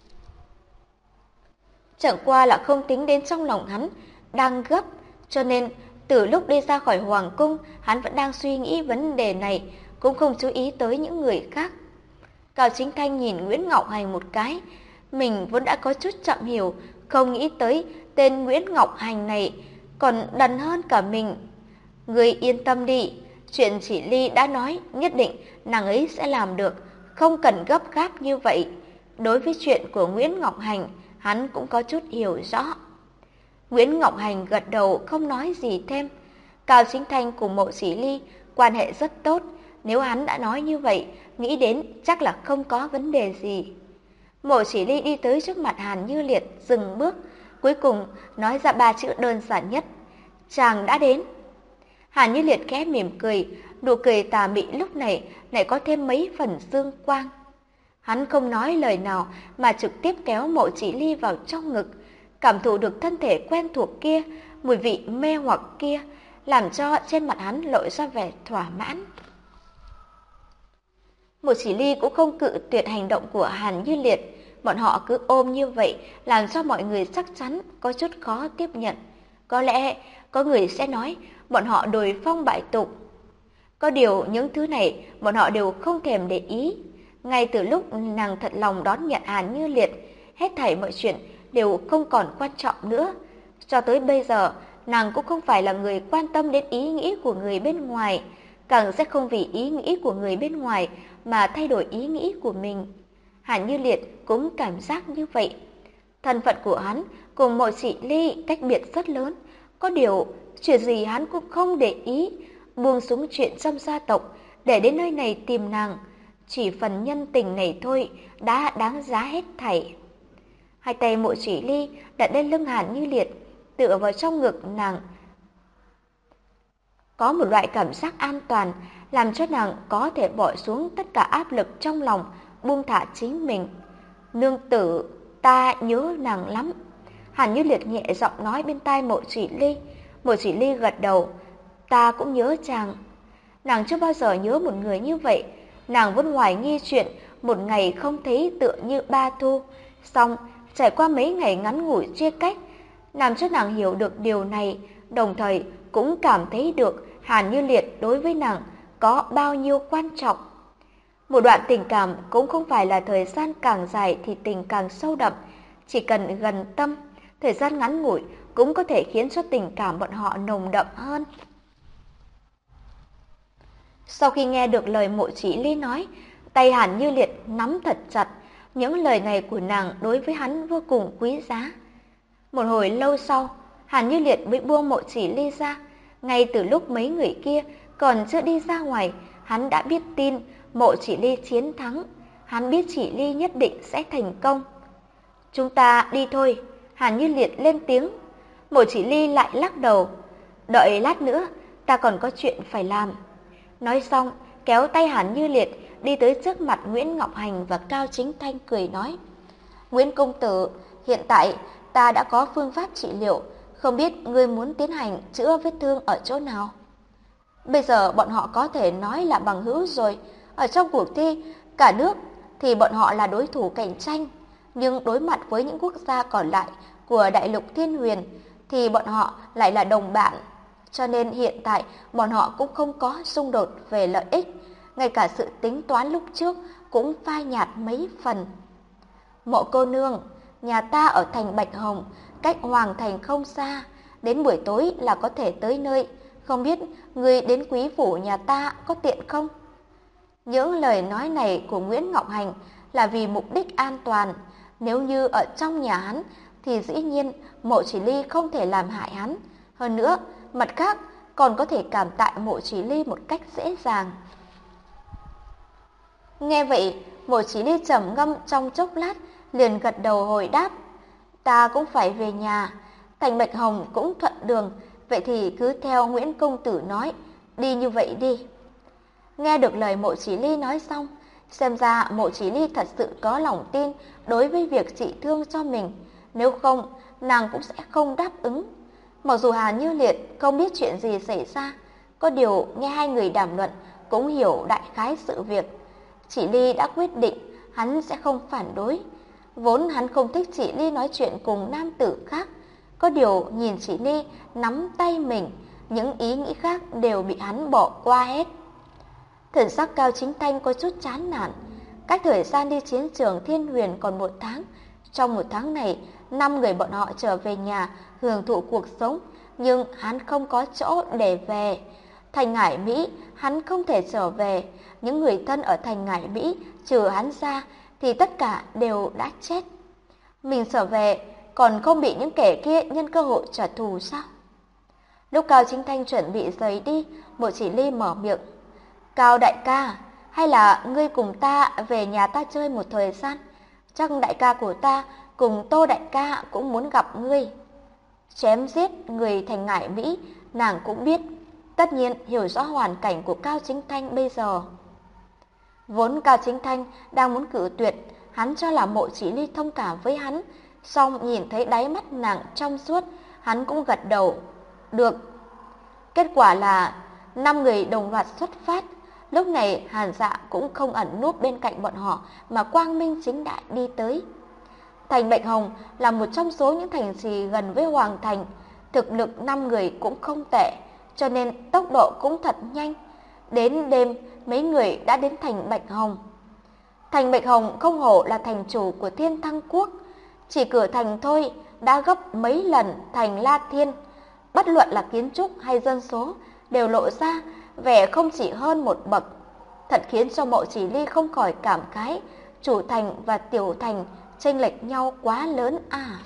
Chẳng qua là không tính đến trong lòng hắn đang gấp, cho nên từ lúc đi ra khỏi hoàng cung, hắn vẫn đang suy nghĩ vấn đề này, cũng không chú ý tới những người khác. Cao Chính Thanh nhìn Nguyễn Ngọc Hành một cái, mình vốn đã có chút chậm hiểu, không nghĩ tới tên Nguyễn Ngọc Hành này còn đần hơn cả mình. Người yên tâm đi, chuyện Chỉ Ly đã nói nhất định nàng ấy sẽ làm được, không cần gấp gáp như vậy. Đối với chuyện của Nguyễn Ngọc Hành, hắn cũng có chút hiểu rõ. Nguyễn Ngọc Hành gật đầu không nói gì thêm. Cao Chính Thanh cùng Mộ Chỉ Ly quan hệ rất tốt, nếu hắn đã nói như vậy, nghĩ đến chắc là không có vấn đề gì. Mộ Chỉ Ly đi tới trước mặt Hàn Như Liệt, dừng bước, cuối cùng nói ra 3 chữ đơn giản nhất: chàng đã đến. Hàn Như Liệt khẽ mỉm cười, nụ cười tà mị lúc này lại có thêm mấy phần dương quang. Hắn không nói lời nào mà trực tiếp kéo Mộ Chỉ Ly vào trong ngực, cảm thụ được thân thể quen thuộc kia, mùi vị mê hoặc kia, làm cho trên mặt hắn lộ ra vẻ thỏa mãn. Mộ Chỉ Ly cũng không cự tuyệt hành động của Hàn Như Liệt, bọn họ cứ ôm như vậy làm cho mọi người chắc chắn có chút khó tiếp nhận. Có lẽ có người sẽ nói bọn họ đồi phong bại tục. Có điều những thứ này bọn họ đều không thèm để ý. Ngay từ lúc nàng thật lòng đón nhận Hàn Như Liệt, hết thảy mọi chuyện đều không còn quan trọng nữa. Cho tới bây giờ, nàng cũng không phải là người quan tâm đến ý nghĩ của người bên ngoài, càng sẽ không vì ý nghĩ của người bên ngoài mà thay đổi ý nghĩ của mình. Hàn Như Liệt cũng cảm giác như vậy. Thân phận của hắn cùng Mộ Chỉ Ly cách biệt rất lớn, có điều chuyện gì hắn cũng không để ý, buông xuống chuyện trong gia tộc để đến nơi này tìm nàng. Chỉ phần nhân tình này thôi đã đáng giá hết thảy. Hai tay Mộ Chỉ Ly đặt lên lưng Hàn Như Liệt, tựa vào trong ngực nàng. Có một loại cảm giác an toàn làm cho nàng có thể bỏ xuống tất cả áp lực trong lòng, buông thả chính mình. Nương tử, ta nhớ nàng lắm. Hàn Như Liệt nhẹ giọng nói bên tai Mộ Chỉ Ly. Mộ Chỉ Ly gật đầu. Ta cũng nhớ chàng. Nàng chưa bao giờ nhớ một người như vậy. Nàng vẫn hoài nghi chuyện một ngày không thấy tựa như ba thu. Xong, trải qua mấy ngày ngắn ngủi chia cách, làm cho nàng hiểu được điều này, đồng thời cũng cảm thấy được Hàn Như Liệt đối với nàng có bao nhiêu quan trọng. Một đoạn tình cảm cũng không phải là thời gian càng dài thì tình càng sâu đậm, chỉ cần gần tâm, thời gian ngắn ngủi cũng có thể khiến cho tình cảm bọn họ nồng đậm hơn. Sau khi nghe được lời Mộ Chỉ Ly nói, tay Hàn Như Liệt nắm thật chặt, những lời này của nàng đối với hắn vô cùng quý giá. Một hồi lâu sau, Hàn Như Liệt mới buông Mộ Chỉ Ly ra. Ngay từ lúc mấy người kia còn chưa đi ra ngoài, hắn đã biết tin Mộ Chỉ Ly chiến thắng. Hắn biết Chỉ Ly nhất định sẽ thành công. Chúng ta đi thôi, Hàn Như Liệt lên tiếng. Mộ Chỉ Ly lại lắc đầu. Đợi lát nữa, ta còn có chuyện phải làm. Nói xong, kéo tay Hàn Như Liệt đi tới trước mặt Nguyễn Ngọc Hành và Cao Chính Thanh cười nói. Nguyễn công tử, hiện tại ta đã có phương pháp trị liệu, không biết ngươi muốn tiến hành chữa vết thương ở chỗ nào? Bây giờ bọn họ có thể nói là bằng hữu rồi. Ở trong cuộc thi, cả nước thì bọn họ là đối thủ cạnh tranh. Nhưng đối mặt với những quốc gia còn lại của đại lục Thiên Huyền thì bọn họ lại là đồng bạn. Cho nên hiện tại bọn họ cũng không có xung đột về lợi ích. Ngay cả sự tính toán lúc trước cũng phai nhạt mấy phần. Mộ cô nương, nhà ta ở thành Bạch Hồng, cách Hoàng Thành không xa. Đến buổi tối là có thể tới nơi. Không biết người đến quý phủ nhà ta có tiện không? Những lời nói này của Nguyễn Ngọc Hành là vì mục đích an toàn. Nếu như ở trong nhà hắn thì dĩ nhiên Mộ Chỉ Ly không thể làm hại hắn. Hơn nữa, mặt khác còn có thể cảm tạ Mộ Chỉ Ly một cách dễ dàng. Nghe vậy, Mộ Chỉ Ly trầm ngâm trong chốc lát, liền gật đầu hồi đáp. Ta cũng phải về nhà, thành Bạch Hồng cũng thuận đường, vậy thì cứ theo Nguyễn công tử nói, đi như vậy đi. Nghe được lời Mộ Chỉ Ly nói xong, xem ra Mộ Chỉ Ly thật sự có lòng tin đối với việc trị thương cho mình, nếu không, nàng cũng sẽ không đáp ứng. Mặc dù Hàn Như Liệt không biết chuyện gì xảy ra, có điều nghe hai người đàm luận cũng hiểu đại khái sự việc. Chỉ Ly đã quyết định hắn sẽ không phản đối. Vốn hắn không thích Chỉ Ly nói chuyện cùng nam tử khác, có điều nhìn Chỉ Ly nắm tay mình, những ý nghĩ khác đều bị hắn bỏ qua hết. Thần sắc Cao Chính Thanh có chút chán nản. Cách thời gian đi chiến trường Thiên Huyền còn 1 tháng. Trong 1 tháng này, 5 người bọn họ trở về nhà hưởng thụ cuộc sống, nhưng hắn không có chỗ để về. Thành Ngải Mỹ, hắn không thể trở về. Những người thân ở thành Ngải Mỹ, trừ hắn ra, thì tất cả đều đã chết. Mình trở về, còn không bị những kẻ kia nhân cơ hội trả thù sao? Lúc Cao Chính Thanh chuẩn bị rời đi, Mộ Chỉ Ly mở miệng. Cao đại ca, hay là ngươi cùng ta về nhà ta chơi một thời gian? Chắc đại ca của ta cùng Tô đại ca cũng muốn gặp ngươi. Chém giết người thành Ngải Mỹ, nàng cũng biết, tất nhiên hiểu rõ hoàn cảnh của Cao Chính Thanh bây giờ. Vốn Cao Chính Thanh đang muốn cự tuyệt, hắn cho là Mộ Chỉ Ly thông cảm với hắn, song nhìn thấy đáy mắt nàng trong suốt, hắn cũng gật đầu. Được. Kết quả là 5 người đồng loạt xuất phát. Lúc này Hàn Dạ cũng không ẩn núp bên cạnh bọn họ mà quang minh chính đại đi tới. Thành Bạch Hồng là một trong số những thành trì gần với Hoàng Thành. thực lực 5 người cũng không tệ, cho nên tốc độ cũng thật nhanh. Đến đêm, mấy người đã đến thành Bạch Hồng. Thành Bạch Hồng không hổ là thành chủ của Thiên Thăng Quốc, chỉ cửa thành thôi đã gấp mấy lần thành La Thiên. Bất luận là kiến trúc hay dân số đều lộ ra vẻ không chỉ hơn một bậc, thật khiến cho Mộ Chỉ Ly không khỏi cảm khái, chủ thành và tiểu thành chênh lệch nhau quá lớn à.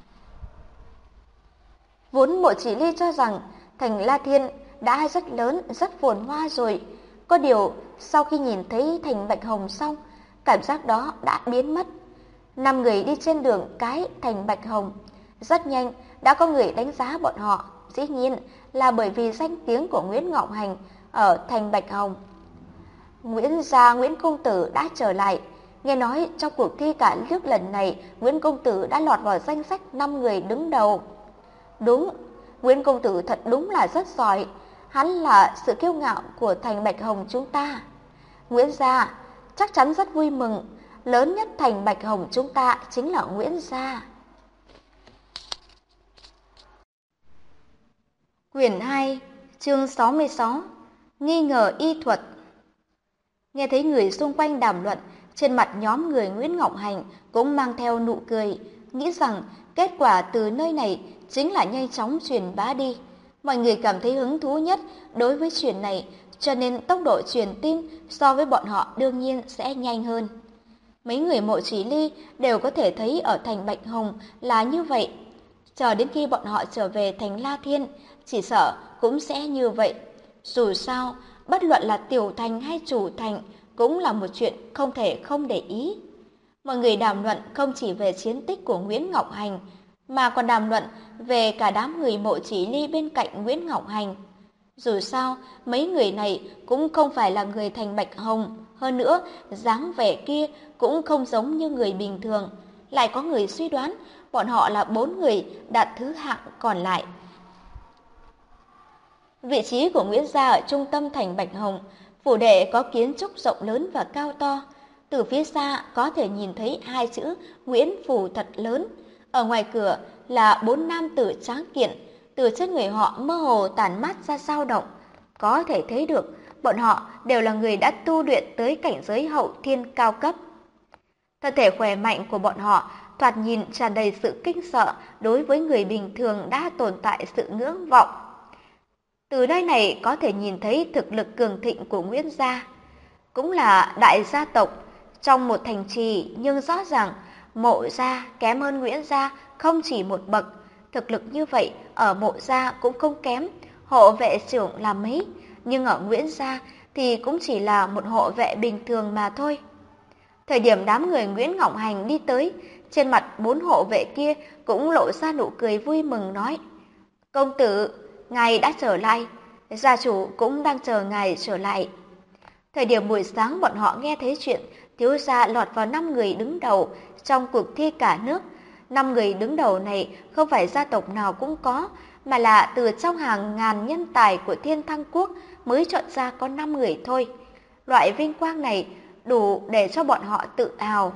Vốn Mộ Chỉ Ly cho rằng thành La Thiên đã rất lớn, rất phồn hoa rồi, có điều sau khi nhìn thấy thành Bạch Hồng xong, cảm giác đó đã biến mất. 5 người đi trên đường cái thành Bạch Hồng, rất nhanh đã có người đánh giá bọn họ, dĩ nhiên là bởi vì danh tiếng của Nguyễn Ngọc Hành ở thành Bạch Hồng. Nguyễn gia Nguyễn công tử đã trở lại, nghe nói trong cuộc thi cả nước lần này, Nguyễn công tử đã lọt vào danh sách 5 người đứng đầu. Đúng, Nguyễn công tử thật đúng là rất giỏi, hắn là sự kiêu ngạo của thành Bạch Hồng chúng ta. Nguyễn gia chắc chắn rất vui mừng, lớn nhất thành Bạch Hồng chúng ta chính là Nguyễn gia. Quyển 2, chương 66, nghi ngờ y thuật. Nghe thấy người xung quanh đàm luận, trên mặt nhóm người Nguyễn Ngọc Hành cũng mang theo nụ cười, nghĩ rằng kết quả từ nơi này chính là nhanh chóng truyền bá đi. Mọi người cảm thấy hứng thú nhất đối với chuyện này, cho nên tốc độ truyền tin so với bọn họ đương nhiên sẽ nhanh hơn. Mấy người Mộ Chỉ Ly đều có thể thấy ở thành Bạch Hồng là như vậy. Chờ đến khi bọn họ trở về thành La Thiên, chỉ sợ cũng sẽ như vậy. Dù sao, bất luận là tiểu thành hay chủ thành cũng là một chuyện không thể không để ý. Mọi người đàm luận không chỉ về chiến tích của Nguyễn Ngọc Hành, mà còn đàm luận về cả đám người Mộ Chỉ Ly bên cạnh Nguyễn Ngọc Hành. Dù sao, mấy người này cũng không phải là người thành Bạch Hồng, hơn nữa, dáng vẻ kia cũng không giống như người bình thường. Lại có người suy đoán bọn họ là 4 người đạt thứ hạng còn lại. Vị trí của Nguyễn gia ở trung tâm thành Bạch Hồng, phủ đệ có kiến trúc rộng lớn và cao to. Từ phía xa có thể nhìn thấy 2 chữ Nguyễn Phủ thật lớn. Ở ngoài cửa là 4 nam tử tráng kiện, từ trên người họ mơ hồ tản mát ra dao động. Có thể thấy được bọn họ đều là người đã tu luyện tới cảnh giới hậu thiên cao cấp. Thân thể khỏe mạnh của bọn họ thoạt nhìn tràn đầy sự kinh sợ, đối với người bình thường đã tồn tại sự ngưỡng vọng. Từ nơi này có thể nhìn thấy thực lực cường thịnh của Nguyễn gia. Cũng là đại gia tộc trong một thành trì, nhưng rõ ràng Mộ gia kém hơn Nguyễn gia không chỉ một bậc. Thực lực như vậy ở Mộ gia cũng không kém, hộ vệ trưởng là mấy, nhưng ở Nguyễn gia thì cũng chỉ là một hộ vệ bình thường mà thôi. Thời điểm đám người Nguyễn Ngọc Hành đi tới, trên mặt 4 hộ vệ kia cũng lộ ra nụ cười vui mừng nói: "Công tử, ngài đã trở lại, gia chủ cũng đang chờ ngài trở lại." Thời điểm buổi sáng bọn họ nghe thấy chuyện thiếu gia lọt vào 5 người đứng đầu trong cuộc thi cả nước. 5 người đứng đầu này không phải gia tộc nào cũng có, mà là từ trong hàng ngàn nhân tài của Thiên Thăng Quốc mới chọn ra có 5 người thôi. Loại vinh quang này đủ để cho bọn họ tự hào.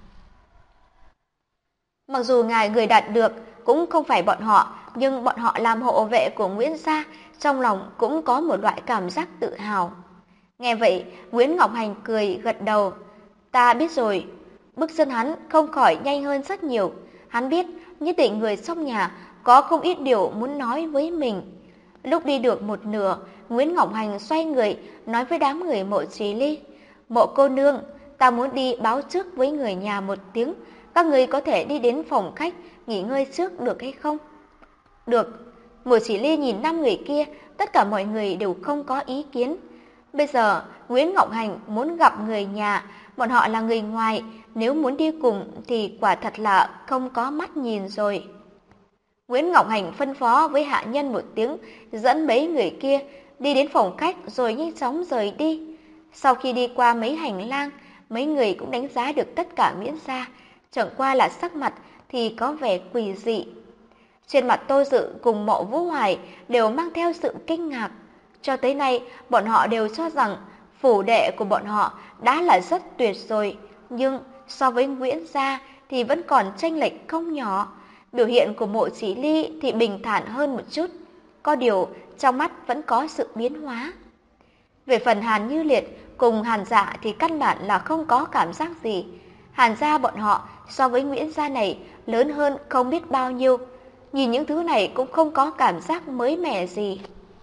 Mặc dù ngài người đạt được cũng không phải bọn họ, nhưng bọn họ làm hộ vệ của Nguyễn gia, trong lòng cũng có một loại cảm giác tự hào. Nghe vậy, Nguyễn Ngọc Hành cười gật đầu. Ta biết rồi. Bước chân hắn không khỏi nhanh hơn rất nhiều. Hắn biết nhất định người trong nhà có không ít điều muốn nói với mình. Lúc đi được một nửa, Nguyễn Ngọc Hành xoay người nói với đám người Mộ Chỉ Ly: "Mộ cô nương, ta muốn đi báo trước với người nhà một tiếng. Các người có thể đi đến phòng khách nghỉ ngơi trước được hay không?" "Được." Mộ Chỉ Ly nhìn 5 người kia, tất cả mọi người đều không có ý kiến. Bây giờ Nguyễn Ngọc Hành muốn gặp người nhà, bọn họ là người ngoài, nếu muốn đi cùng thì quả thật là không có mắt nhìn rồi. Nguyễn Ngọc Hành phân phó với hạ nhân một tiếng, dẫn mấy người kia đi đến phòng khách rồi nhanh chóng rời đi. Sau khi đi qua mấy hành lang, mấy người cũng đánh giá được tất cả Nguyễn gia, chẳng qua là sắc mặt thì có vẻ quỷ dị. Trên mặt Tô Dự cùng Mộ Vũ Hoài đều mang theo sự kinh ngạc. Cho tới nay, bọn họ đều cho rằng phủ đệ của bọn họ đã là rất tuyệt rồi, nhưng so với Nguyễn gia thì vẫn còn chênh lệch không nhỏ. Biểu hiện của Mộ Chỉ Ly thì bình thản hơn một chút, có điều trong mắt vẫn có sự biến hóa. Về phần Hàn Như Liệt cùng Hàn Dạ thì căn bản là không có cảm giác gì. Hàn gia bọn họ so với Nguyễn gia này lớn hơn không biết bao nhiêu, nhìn những thứ này cũng không có cảm giác mới mẻ gì.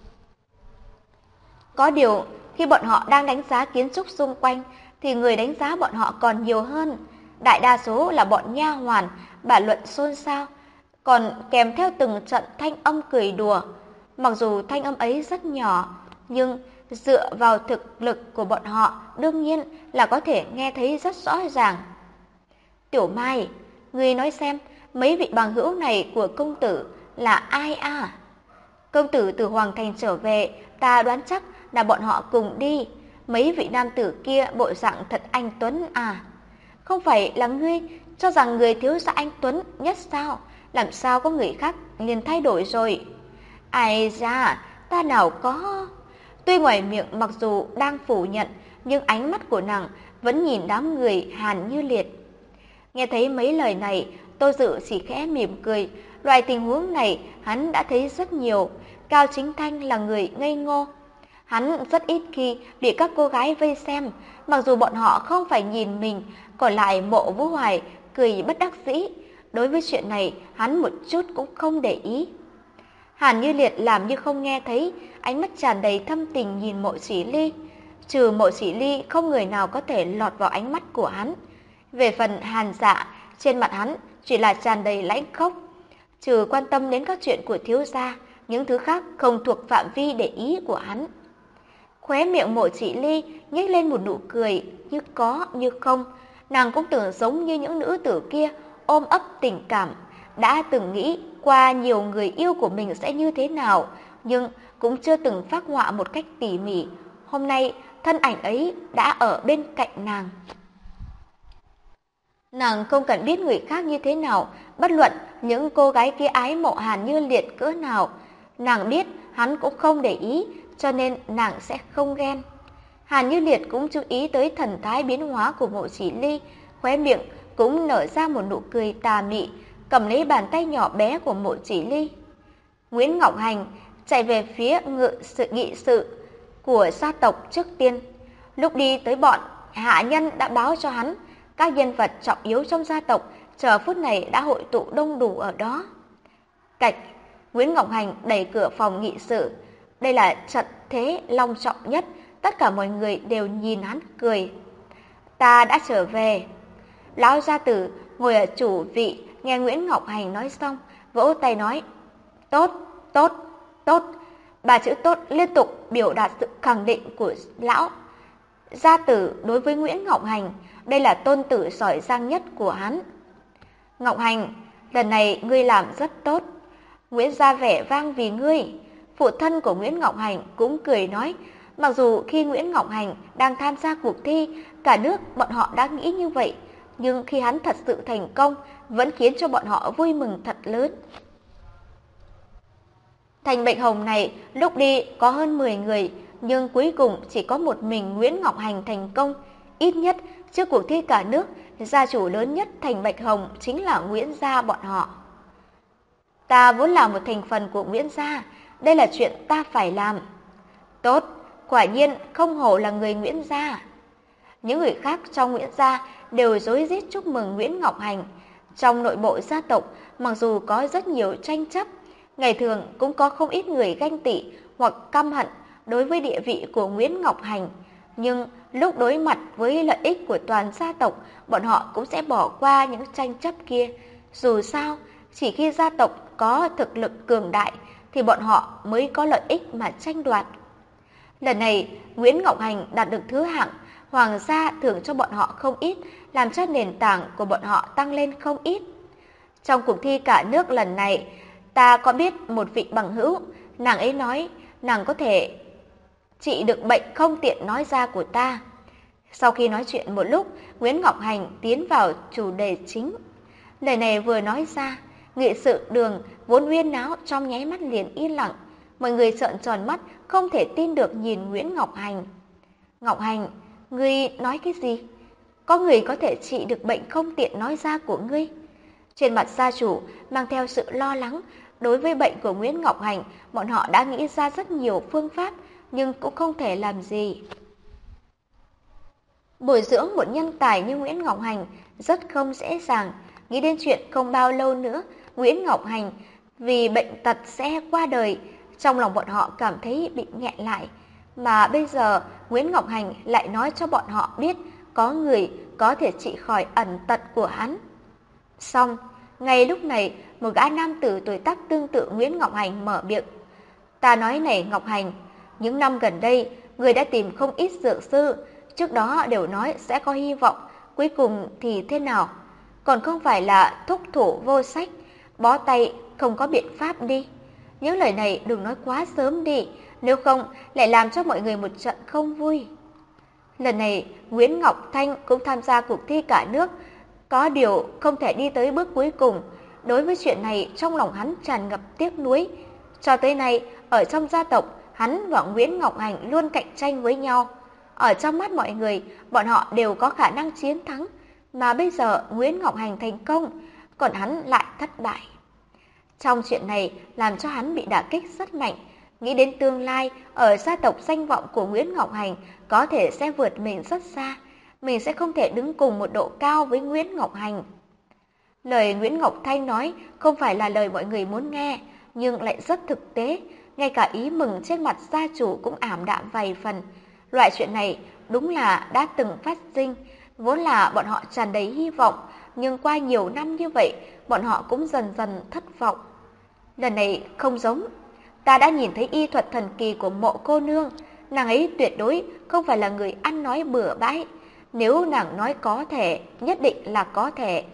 Có điều, khi bọn họ đang đánh giá kiến trúc xung quanh thì người đánh giá bọn họ còn nhiều hơn. Đại đa số là bọn nha hoàn bàn luận xôn xao, còn kèm theo từng trận thanh âm cười đùa. Mặc dù thanh âm ấy rất nhỏ, nhưng dựa vào thực lực của bọn họ đương nhiên là có thể nghe thấy rất rõ ràng. Tiểu Mai, ngươi nói xem, mấy vị bằng hữu này của công tử là ai à? Công tử từ Hoàng Thành trở về, ta đoán chắc là bọn họ cùng đi. Mấy vị nam tử kia bộ dạng thật anh tuấn à? Không phải là ngươi cho rằng người thiếu gia anh tuấn nhất sao? Làm sao có người khác liền thay đổi rồi? Ai da, ta nào có. Tuy ngoài miệng mặc dù đang phủ nhận, nhưng ánh mắt của nàng vẫn nhìn đám người Hàn Như Liệt. Nghe thấy mấy lời này, Tô Dự chỉ khẽ mỉm cười. Loại tình huống này hắn đã thấy rất nhiều. Cao Chính Thanh là người ngây ngô. Hắn rất ít khi bị các cô gái vây xem, mặc dù bọn họ không phải nhìn mình. Còn lại Mộ Vũ Hoài cười bất đắc dĩ. Đối với chuyện này, hắn một chút cũng không để ý. Hàn Như Liệt làm như không nghe thấy, ánh mắt tràn đầy thâm tình nhìn Mộ Chỉ Ly. Trừ Mộ Chỉ Ly, không người nào có thể lọt vào ánh mắt của hắn. Về phần Hàn Dạ, trên mặt hắn chỉ là tràn đầy lãnh khốc. Trừ quan tâm đến các chuyện của thiếu gia, những thứ khác không thuộc phạm vi để ý của hắn. Khóe miệng Mộ Chỉ Ly nhếch lên một nụ cười như có như không. Nàng cũng tưởng giống như những nữ tử kia ôm ấp tình cảm, đã từng nghĩ qua nhiều người yêu của mình sẽ như thế nào, nhưng cũng chưa từng phác họa một cách tỉ mỉ. Hôm nay, thân ảnh ấy đã ở bên cạnh nàng. Nàng không cần biết người khác như thế nào, bất luận những cô gái kia ái mộ Hàn Như Liệt cỡ nào. Nàng biết hắn cũng không để ý, cho nên nàng sẽ không ghen. Hàn Như Liệt cũng chú ý tới thần thái biến hóa của Mộ Chỉ Ly, khóe miệng cũng nở ra một nụ cười tà mị, cầm lấy bàn tay nhỏ bé của Mộ Chỉ Ly. Nguyễn Ngọc Hành chạy về phía nghị sự của gia tộc trước tiên. Lúc đi tới bọn hạ nhân đã báo cho hắn, các nhân vật trọng yếu trong gia tộc chờ phút này đã hội tụ đông đủ ở đó. Cạch, Nguyễn Ngọc Hành đẩy cửa phòng nghị sự. Đây là trận thế long trọng nhất, tất cả mọi người đều nhìn hắn cười. Ta đã trở về. Lão gia tử ngồi ở chủ vị, nghe Nguyễn Ngọc Hành nói xong, vỗ tay nói, tốt, tốt, tốt. Ba chữ tốt liên tục biểu đạt sự khẳng định của lão gia tử đối với Nguyễn Ngọc Hành. Đây là tôn tử giỏi giang nhất của hắn. Ngọc Hành, lần này ngươi làm rất tốt. Nguyễn gia vẻ vang vì ngươi. Phụ thân của Nguyễn Ngọc Hành cũng cười nói, mặc dù khi Nguyễn Ngọc Hành đang tham gia cuộc thi, cả nước bọn họ đã nghĩ như vậy, nhưng khi hắn thật sự thành công, vẫn khiến cho bọn họ vui mừng thật lớn. Thành Bạch Hồng này lúc đi có hơn 10 người, nhưng cuối cùng chỉ có một mình Nguyễn Ngọc Hành thành công. Ít nhất trước cuộc thi cả nước, gia chủ lớn nhất Thành Bạch Hồng chính là Nguyễn gia bọn họ. Ta vốn là một thành phần của Nguyễn gia, đây là chuyện ta phải làm. Tốt, quả nhiên không hổ là người Nguyễn gia. Những người khác trong Nguyễn gia đều rối rít chúc mừng Nguyễn Ngọc Hành. Trong nội bộ gia tộc, mặc dù có rất nhiều tranh chấp, ngày thường cũng có không ít người ganh tị hoặc căm hận đối với địa vị của Nguyễn Ngọc Hành, nhưng lúc đối mặt với lợi ích của toàn gia tộc, bọn họ cũng sẽ bỏ qua những tranh chấp kia. Dù sao, chỉ khi gia tộc có thực lực cường đại thì bọn họ mới có lợi ích mà tranh đoạt. Lần này, Nguyễn Ngọc Hành đạt được thứ hạng, hoàng gia thưởng cho bọn họ không ít, làm cho nền tảng của bọn họ tăng lên không ít. Trong cuộc thi cả nước lần này, ta có biết một vị bằng hữu, nàng ấy nói nàng có thể trị được bệnh không tiện nói ra của ta. Sau khi nói chuyện một lúc, Nguyễn Ngọc Hành tiến vào chủ đề chính. Lời này vừa nói ra, nghị sự đường vốn huyên náo trong nháy mắt liền yên lặng. Mọi người trợn tròn mắt, không thể tin được nhìn Nguyễn Ngọc Hành. Ngọc Hành, ngươi nói cái gì? Có người có thể trị được bệnh không tiện nói ra của ngươi? Trên mặt gia chủ mang theo sự lo lắng. Đối với bệnh của Nguyễn Ngọc Hành, bọn họ đã nghĩ ra rất nhiều phương pháp, nhưng cũng không thể làm gì. Bồi dưỡng một nhân tài như Nguyễn Ngọc Hành rất không dễ dàng. Nghĩ đến chuyện không bao lâu nữa, Nguyễn Ngọc Hành vì bệnh tật sẽ qua đời, trong lòng bọn họ cảm thấy bị nghẹn lại. Mà bây giờ Nguyễn Ngọc Hành lại nói cho bọn họ biết có người có thể trị khỏi ẩn tật của hắn. Xong, ngay lúc này, một gã nam tử tuổi tác tương tự Nguyễn Ngọc Hành mở miệng. Ta nói này Ngọc Hành, những năm gần đây, người đã tìm không ít dược sư, trước đó đều nói sẽ có hy vọng, cuối cùng thì thế nào? Còn không phải là thúc thủ vô sách, bó tay không có biện pháp đi. Những lời này đừng nói quá sớm đi, nếu không lại làm cho mọi người một trận không vui. Lần này, Nguyễn Ngọc Thanh cũng tham gia cuộc thi cả nước, có điều không thể đi tới bước cuối cùng. Đối với chuyện này, trong lòng hắn tràn ngập tiếc nuối. Cho tới nay, ở trong gia tộc, hắn và Nguyễn Ngọc Hành luôn cạnh tranh với nhau. Ở trong mắt mọi người, bọn họ đều có khả năng chiến thắng. Mà bây giờ Nguyễn Ngọc Hành thành công, còn hắn lại thất bại. Trong chuyện này làm cho hắn bị đả kích rất mạnh. Nghĩ đến tương lai, ở gia tộc danh vọng của Nguyễn Ngọc Hành có thể sẽ vượt mình rất xa. Mình sẽ không thể đứng cùng một độ cao với Nguyễn Ngọc Hành. Lời Nguyễn Ngọc Thanh nói không phải là lời mọi người muốn nghe, nhưng lại rất thực tế. Ngay cả ý mừng trên mặt gia chủ cũng ảm đạm vài phần. Loại chuyện này đúng là đã từng phát sinh. Vốn là bọn họ tràn đầy hy vọng, nhưng qua nhiều năm như vậy, bọn họ cũng dần dần thất vọng. Lần này không giống. Ta đã nhìn thấy y thuật thần kỳ của Mộ cô nương. Nàng ấy tuyệt đối không phải là người ăn nói bừa bãi. Nếu nàng nói có thể, nhất định là có thể.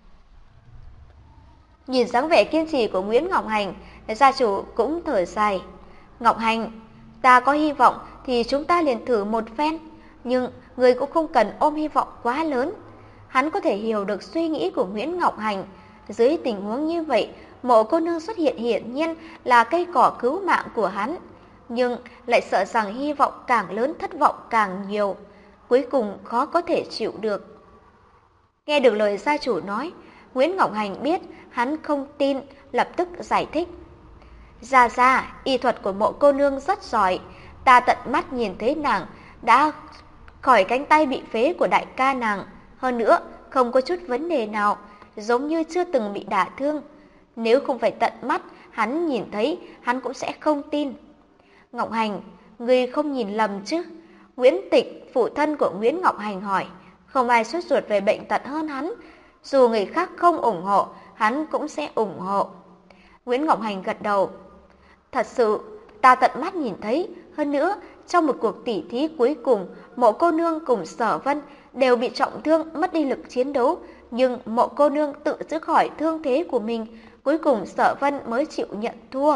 Nhìn dáng vẻ kiên trì của Nguyễn Ngọc Hành, gia chủ cũng thở dài. Ngọc Hành, ta có hy vọng thì chúng ta liền thử một phen. Nhưng người cũng không cần ôm hy vọng quá lớn. Hắn có thể hiểu được suy nghĩ của Nguyễn Ngọc Hành. Dưới tình huống như vậy, Mộ cô nương xuất hiện hiển nhiên là cây cỏ cứu mạng của hắn. Nhưng lại sợ rằng hy vọng càng lớn thất vọng càng nhiều. Cuối cùng khó có thể chịu được. Nghe được lời gia chủ nói, Nguyễn Ngọc Hành biết hắn không tin, lập tức giải thích. Gia, y thuật của Mộ cô nương rất giỏi. Ta tận mắt nhìn thấy nàng đã khỏi cánh tay bị phế của đại ca nàng. Hơn nữa, không có chút vấn đề nào, giống như chưa từng bị đả thương. Nếu không phải tận mắt hắn nhìn thấy, hắn cũng sẽ không tin. Ngọc Hành, ngươi không nhìn lầm chứ? Nguyễn Tịch, phụ thân của Nguyễn Ngọc Hành hỏi. Không ai sốt ruột về bệnh tật hơn hắn. Dù người khác không ủng hộ, hắn cũng sẽ ủng hộ. Nguyễn Ngọc Hành gật đầu. Thật sự, ta tận mắt nhìn thấy. Hơn nữa, trong một cuộc tỉ thí cuối cùng, Mộ cô nương cùng Sở Vân đều bị trọng thương, mất đi lực chiến đấu. Nhưng Mộ cô nương tự chữa khỏi thương thế của mình. Cuối cùng Sở Vân mới chịu nhận thua.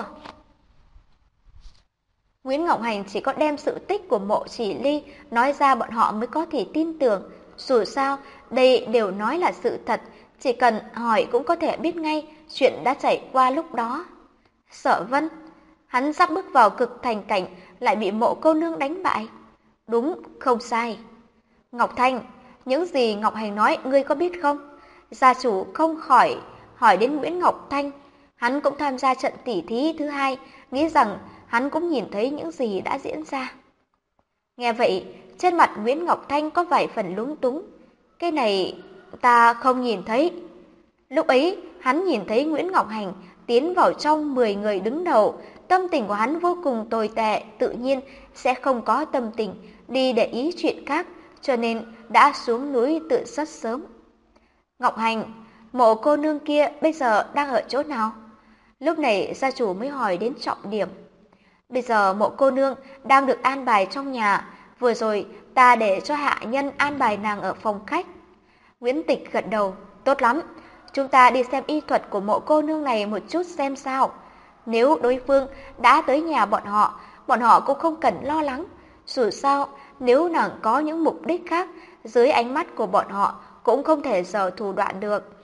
Nguyễn Ngọc Hành chỉ có đem sự tích của Mộ Chỉ Ly nói ra bọn họ mới có thể tin tưởng. Dù sao, đây đều nói là sự thật, chỉ cần hỏi cũng có thể biết ngay chuyện đã trải qua lúc đó. Sở Vân, hắn sắp bước vào cực thành cảnh lại bị Mộ cô nương đánh bại. Đúng, không sai. Ngọc Thanh, những gì Ngọc Hành nói ngươi có biết không? Gia chủ không khỏi hỏi đến Nguyễn Ngọc Thanh. Hắn cũng tham gia trận tỉ thí thứ hai, nghĩ rằng hắn cũng nhìn thấy những gì đã diễn ra. Nghe vậy, trên mặt Nguyễn Ngọc Thanh có vài phần lúng túng. Cái này ta không nhìn thấy. Lúc ấy, hắn nhìn thấy Nguyễn Ngọc Hành tiến vào trong 10 người đứng đầu. Tâm tình của hắn vô cùng tồi tệ, tự nhiên sẽ không có tâm tình đi để ý chuyện khác, cho nên đã xuống núi từ rất sớm. Ngọc Hành, Mộ cô nương kia bây giờ đang ở chỗ nào? Lúc này gia chủ mới hỏi đến trọng điểm. Bây giờ Mộ cô nương đang được an bài trong nhà. Vừa rồi ta để cho hạ nhân an bài nàng ở phòng khách. Nguyễn Tịch gật đầu. Tốt lắm, chúng ta đi xem y thuật của Mộ cô nương này một chút xem sao. Nếu đối phương đã tới nhà bọn họ cũng không cần lo lắng. Dù sao, nếu nàng có những mục đích khác, dưới ánh mắt của bọn họ cũng không thể giở thủ đoạn được.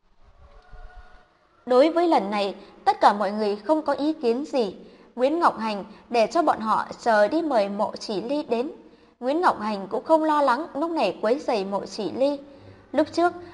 Đối với lần này, tất cả mọi người không có ý kiến gì. Nguyễn Ngọc Hành để cho bọn họ chờ đi mời Mộ Chỉ Ly đến. Nguyễn Ngọc Hành cũng không lo lắng lúc này quấy rầy Mộ Chỉ Ly. Lúc trước,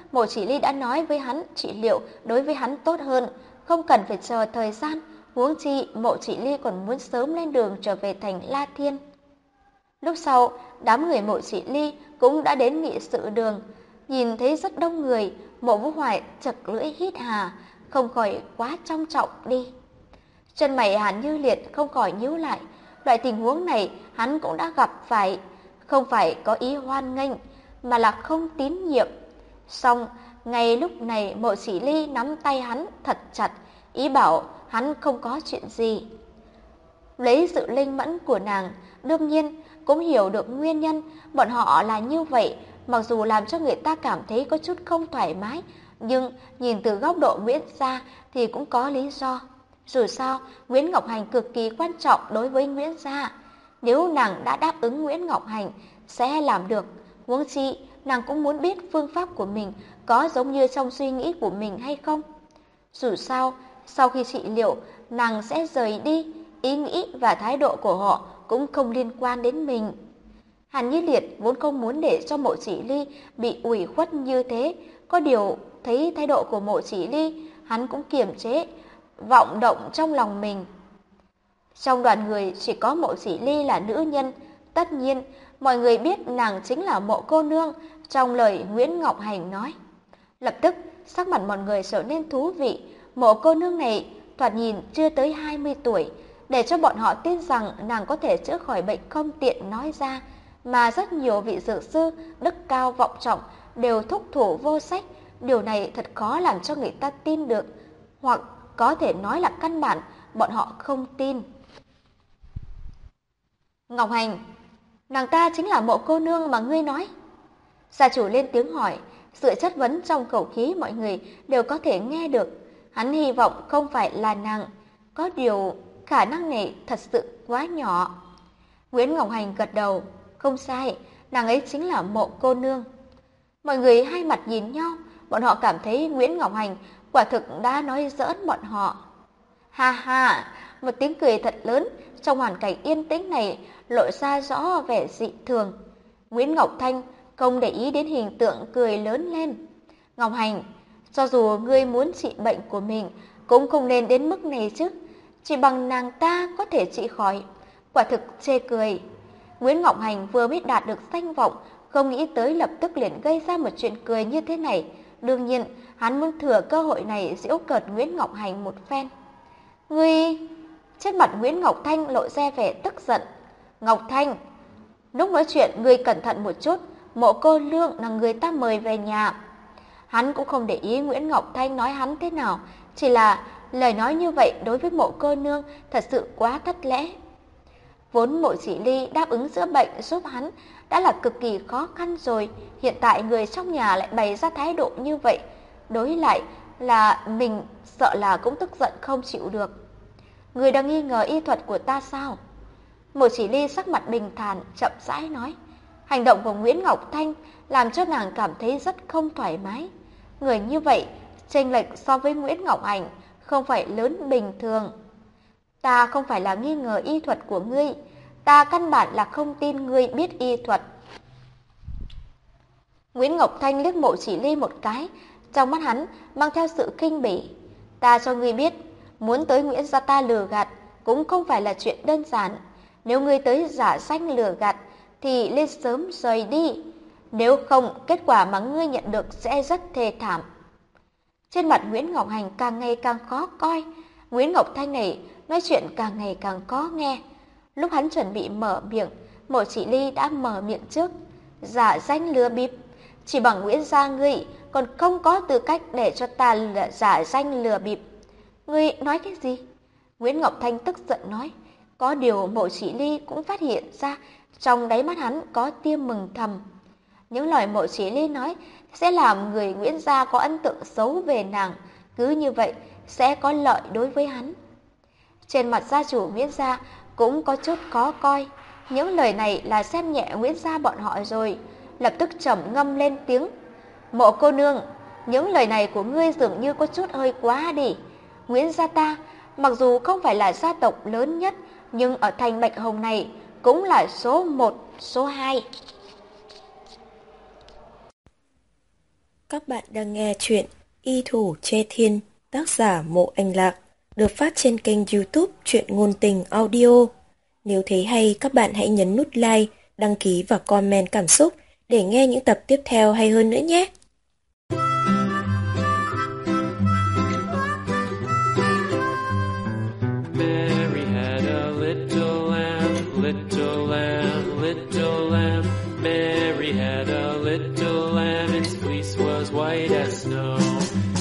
Mộ Chỉ Ly đã nói với hắn trị liệu đối với hắn tốt hơn, không cần phải chờ thời gian, huống chi Mộ Chỉ Ly còn muốn sớm lên đường trở về thành La Thiên. Lúc sau, đám người Mộ Chỉ Ly cũng đã đến nghị sự đường, nhìn thấy rất đông người, Mộ Vũ Hoài chật lưỡi hít hà, không khỏi quá trang trọng đi. Chân mày Hàn Như Liệt không khỏi nhíu lại, loại tình huống này hắn cũng đã gặp phải, không phải có ý hoan nghênh, mà là không tín nhiệm. Song, ngay lúc này Mộ Chỉ Ly nắm tay hắn thật chặt, ý bảo hắn không có chuyện gì. Lấy sự linh mẫn của nàng, đương nhiên cũng hiểu được nguyên nhân bọn họ là như vậy, mặc dù làm cho người ta cảm thấy có chút không thoải mái, nhưng nhìn từ góc độ Nguyễn gia thì cũng có lý do. Dù sao, Nguyễn Ngọc Hành cực kỳ quan trọng đối với Nguyễn gia. Nếu nàng đã đáp ứng Nguyễn Ngọc Hành sẽ làm được, huống chi nàng cũng muốn biết phương pháp của mình có giống như trong suy nghĩ của mình hay không. Dù sao, sau khi trị liệu, nàng sẽ rời đi, ý nghĩ và thái độ của họ cũng không liên quan đến mình. Hàn Như Liệt vốn không muốn để cho Mộ Chỉ Ly bị ủy khuất như thế, có điều thấy thái độ của Mộ Chỉ Ly, hắn cũng kiềm chế vọng động trong lòng mình. Trong đoàn người chỉ có Mộ Chỉ Ly là nữ nhân, tất nhiên mọi người biết nàng chính là Mộ cô nương trong lời Nguyễn Ngọc Hành nói. Lập tức, sắc mặt mọi người trở nên thú vị, Mộ cô nương này thoạt nhìn chưa tới 20 tuổi, để cho bọn họ tin rằng nàng có thể chữa khỏi bệnh không tiện nói ra, mà rất nhiều vị dược sư đức cao vọng trọng đều thúc thủ vô sách, điều này thật khó làm cho người ta tin được, hoặc có thể nói là căn bản bọn họ không tin. Ngọc Hành, nàng ta chính là Mộ cô nương mà ngươi nói. Gia chủ lên tiếng hỏi, sự chất vấn trong khẩu khí mọi người đều có thể nghe được. Hắn hy vọng không phải là nàng, có điều khả năng này thật sự quá nhỏ. Nguyễn Ngọc Hành gật đầu, không sai, nàng ấy chính là Mộ cô nương. Mọi người hai mặt nhìn nhau, bọn họ cảm thấy Nguyễn Ngọc Hành quả thực đã nói giỡn bọn họ. Ha ha, một tiếng cười thật lớn trong hoàn cảnh yên tĩnh này lộ ra rõ vẻ dị thường. Nguyễn Ngọc Thanh không để ý đến hình tượng cười lớn lên. Ngọc Hành, cho dù ngươi muốn trị bệnh của mình cũng không nên đến mức này chứ, chỉ bằng nàng ta có thể trị khỏi, quả thực chê cười. Nguyễn Ngọc Hành vừa mới đạt được danh vọng, không nghĩ tới lập tức liền gây ra một chuyện cười như thế này. Đương nhiên, hắn muốn thừa cơ hội này giễu cợt Nguyễn Ngọc Hành một phen. Ngươi... Trên mặt Nguyễn Ngọc Thanh lộ ra vẻ tức giận. Ngọc Thanh, lúc nói chuyện ngươi cẩn thận một chút, Mộ cô nương là người ta mời về nhà. Hắn cũng không để ý Nguyễn Ngọc Thanh nói hắn thế nào, chỉ là lời nói như vậy đối với Mộ cô nương thật sự quá thất lễ. Vốn Mộ Chỉ Ly đáp ứng chữa bệnh giúp hắn đã là cực kỳ khó khăn rồi, hiện tại người trong nhà lại bày ra thái độ như vậy, đối lại là mình sợ là cũng tức giận không chịu được. Người đang nghi ngờ y thuật của ta sao? Mộ Chỉ Ly sắc mặt bình thản, chậm rãi nói. Hành động của Nguyễn Ngọc Thanh làm cho nàng cảm thấy rất không thoải mái. Người như vậy, chênh lệch so với Nguyễn Ngọc Hành không phải lớn bình thường. Ta không phải là nghi ngờ y thuật của ngươi, ta căn bản là không tin ngươi biết y thuật. Nguyễn Ngọc Thanh liếc Mộ Chỉ Ly một cái, trong mắt hắn mang theo sự khinh bỉ. Ta cho ngươi biết, muốn tới Nguyễn gia ta lừa gạt cũng không phải là chuyện đơn giản. Nếu ngươi tới giả danh lừa gạt thì nên sớm rời đi, nếu không kết quả mà ngươi nhận được sẽ rất thê thảm. Trên mặt Nguyễn Ngọc Hành càng ngày càng khó coi, Nguyễn Ngọc Thanh này nói chuyện càng ngày càng khó nghe. Lúc hắn chuẩn bị mở miệng, Mộ Chỉ Ly đã mở miệng trước. Giả danh lừa bịp, chỉ bằng Nguyễn gia ngươi còn không có tư cách để cho ta giả danh lừa bịp. Ngươi nói cái gì? Nguyễn Ngọc Thanh tức giận nói. Có điều Mộ Chỉ Ly cũng phát hiện ra trong đáy mắt hắn có tia mừng thầm. Những lời Mộ Chỉ Ly nói sẽ làm người Nguyễn gia có ấn tượng xấu về nàng, cứ như vậy sẽ có lợi đối với hắn. Trên mặt gia chủ Nguyễn gia cũng có chút khó coi, những lời này là xem nhẹ Nguyễn gia bọn họ rồi, lập tức trầm ngâm lên tiếng. Mộ cô nương, những lời này của ngươi dường như có chút hơi quá đi. Nguyễn gia ta, mặc dù không phải là gia tộc lớn nhất, nhưng ở thành Bạch Hồng này cũng là số 1, số 2. Các bạn đang nghe chuyện Y Thủ Che Thiên, tác giả Mộ Anh Lạc, được phát trên kênh YouTube Truyện Ngôn Tình Audio. Nếu thấy hay, các bạn hãy nhấn nút like, đăng ký và comment cảm xúc để nghe những tập tiếp theo hay hơn nữa nhé. Mary had a little lamb, little lamb, little lamb. Mary had a little lamb, its fleece was white as snow.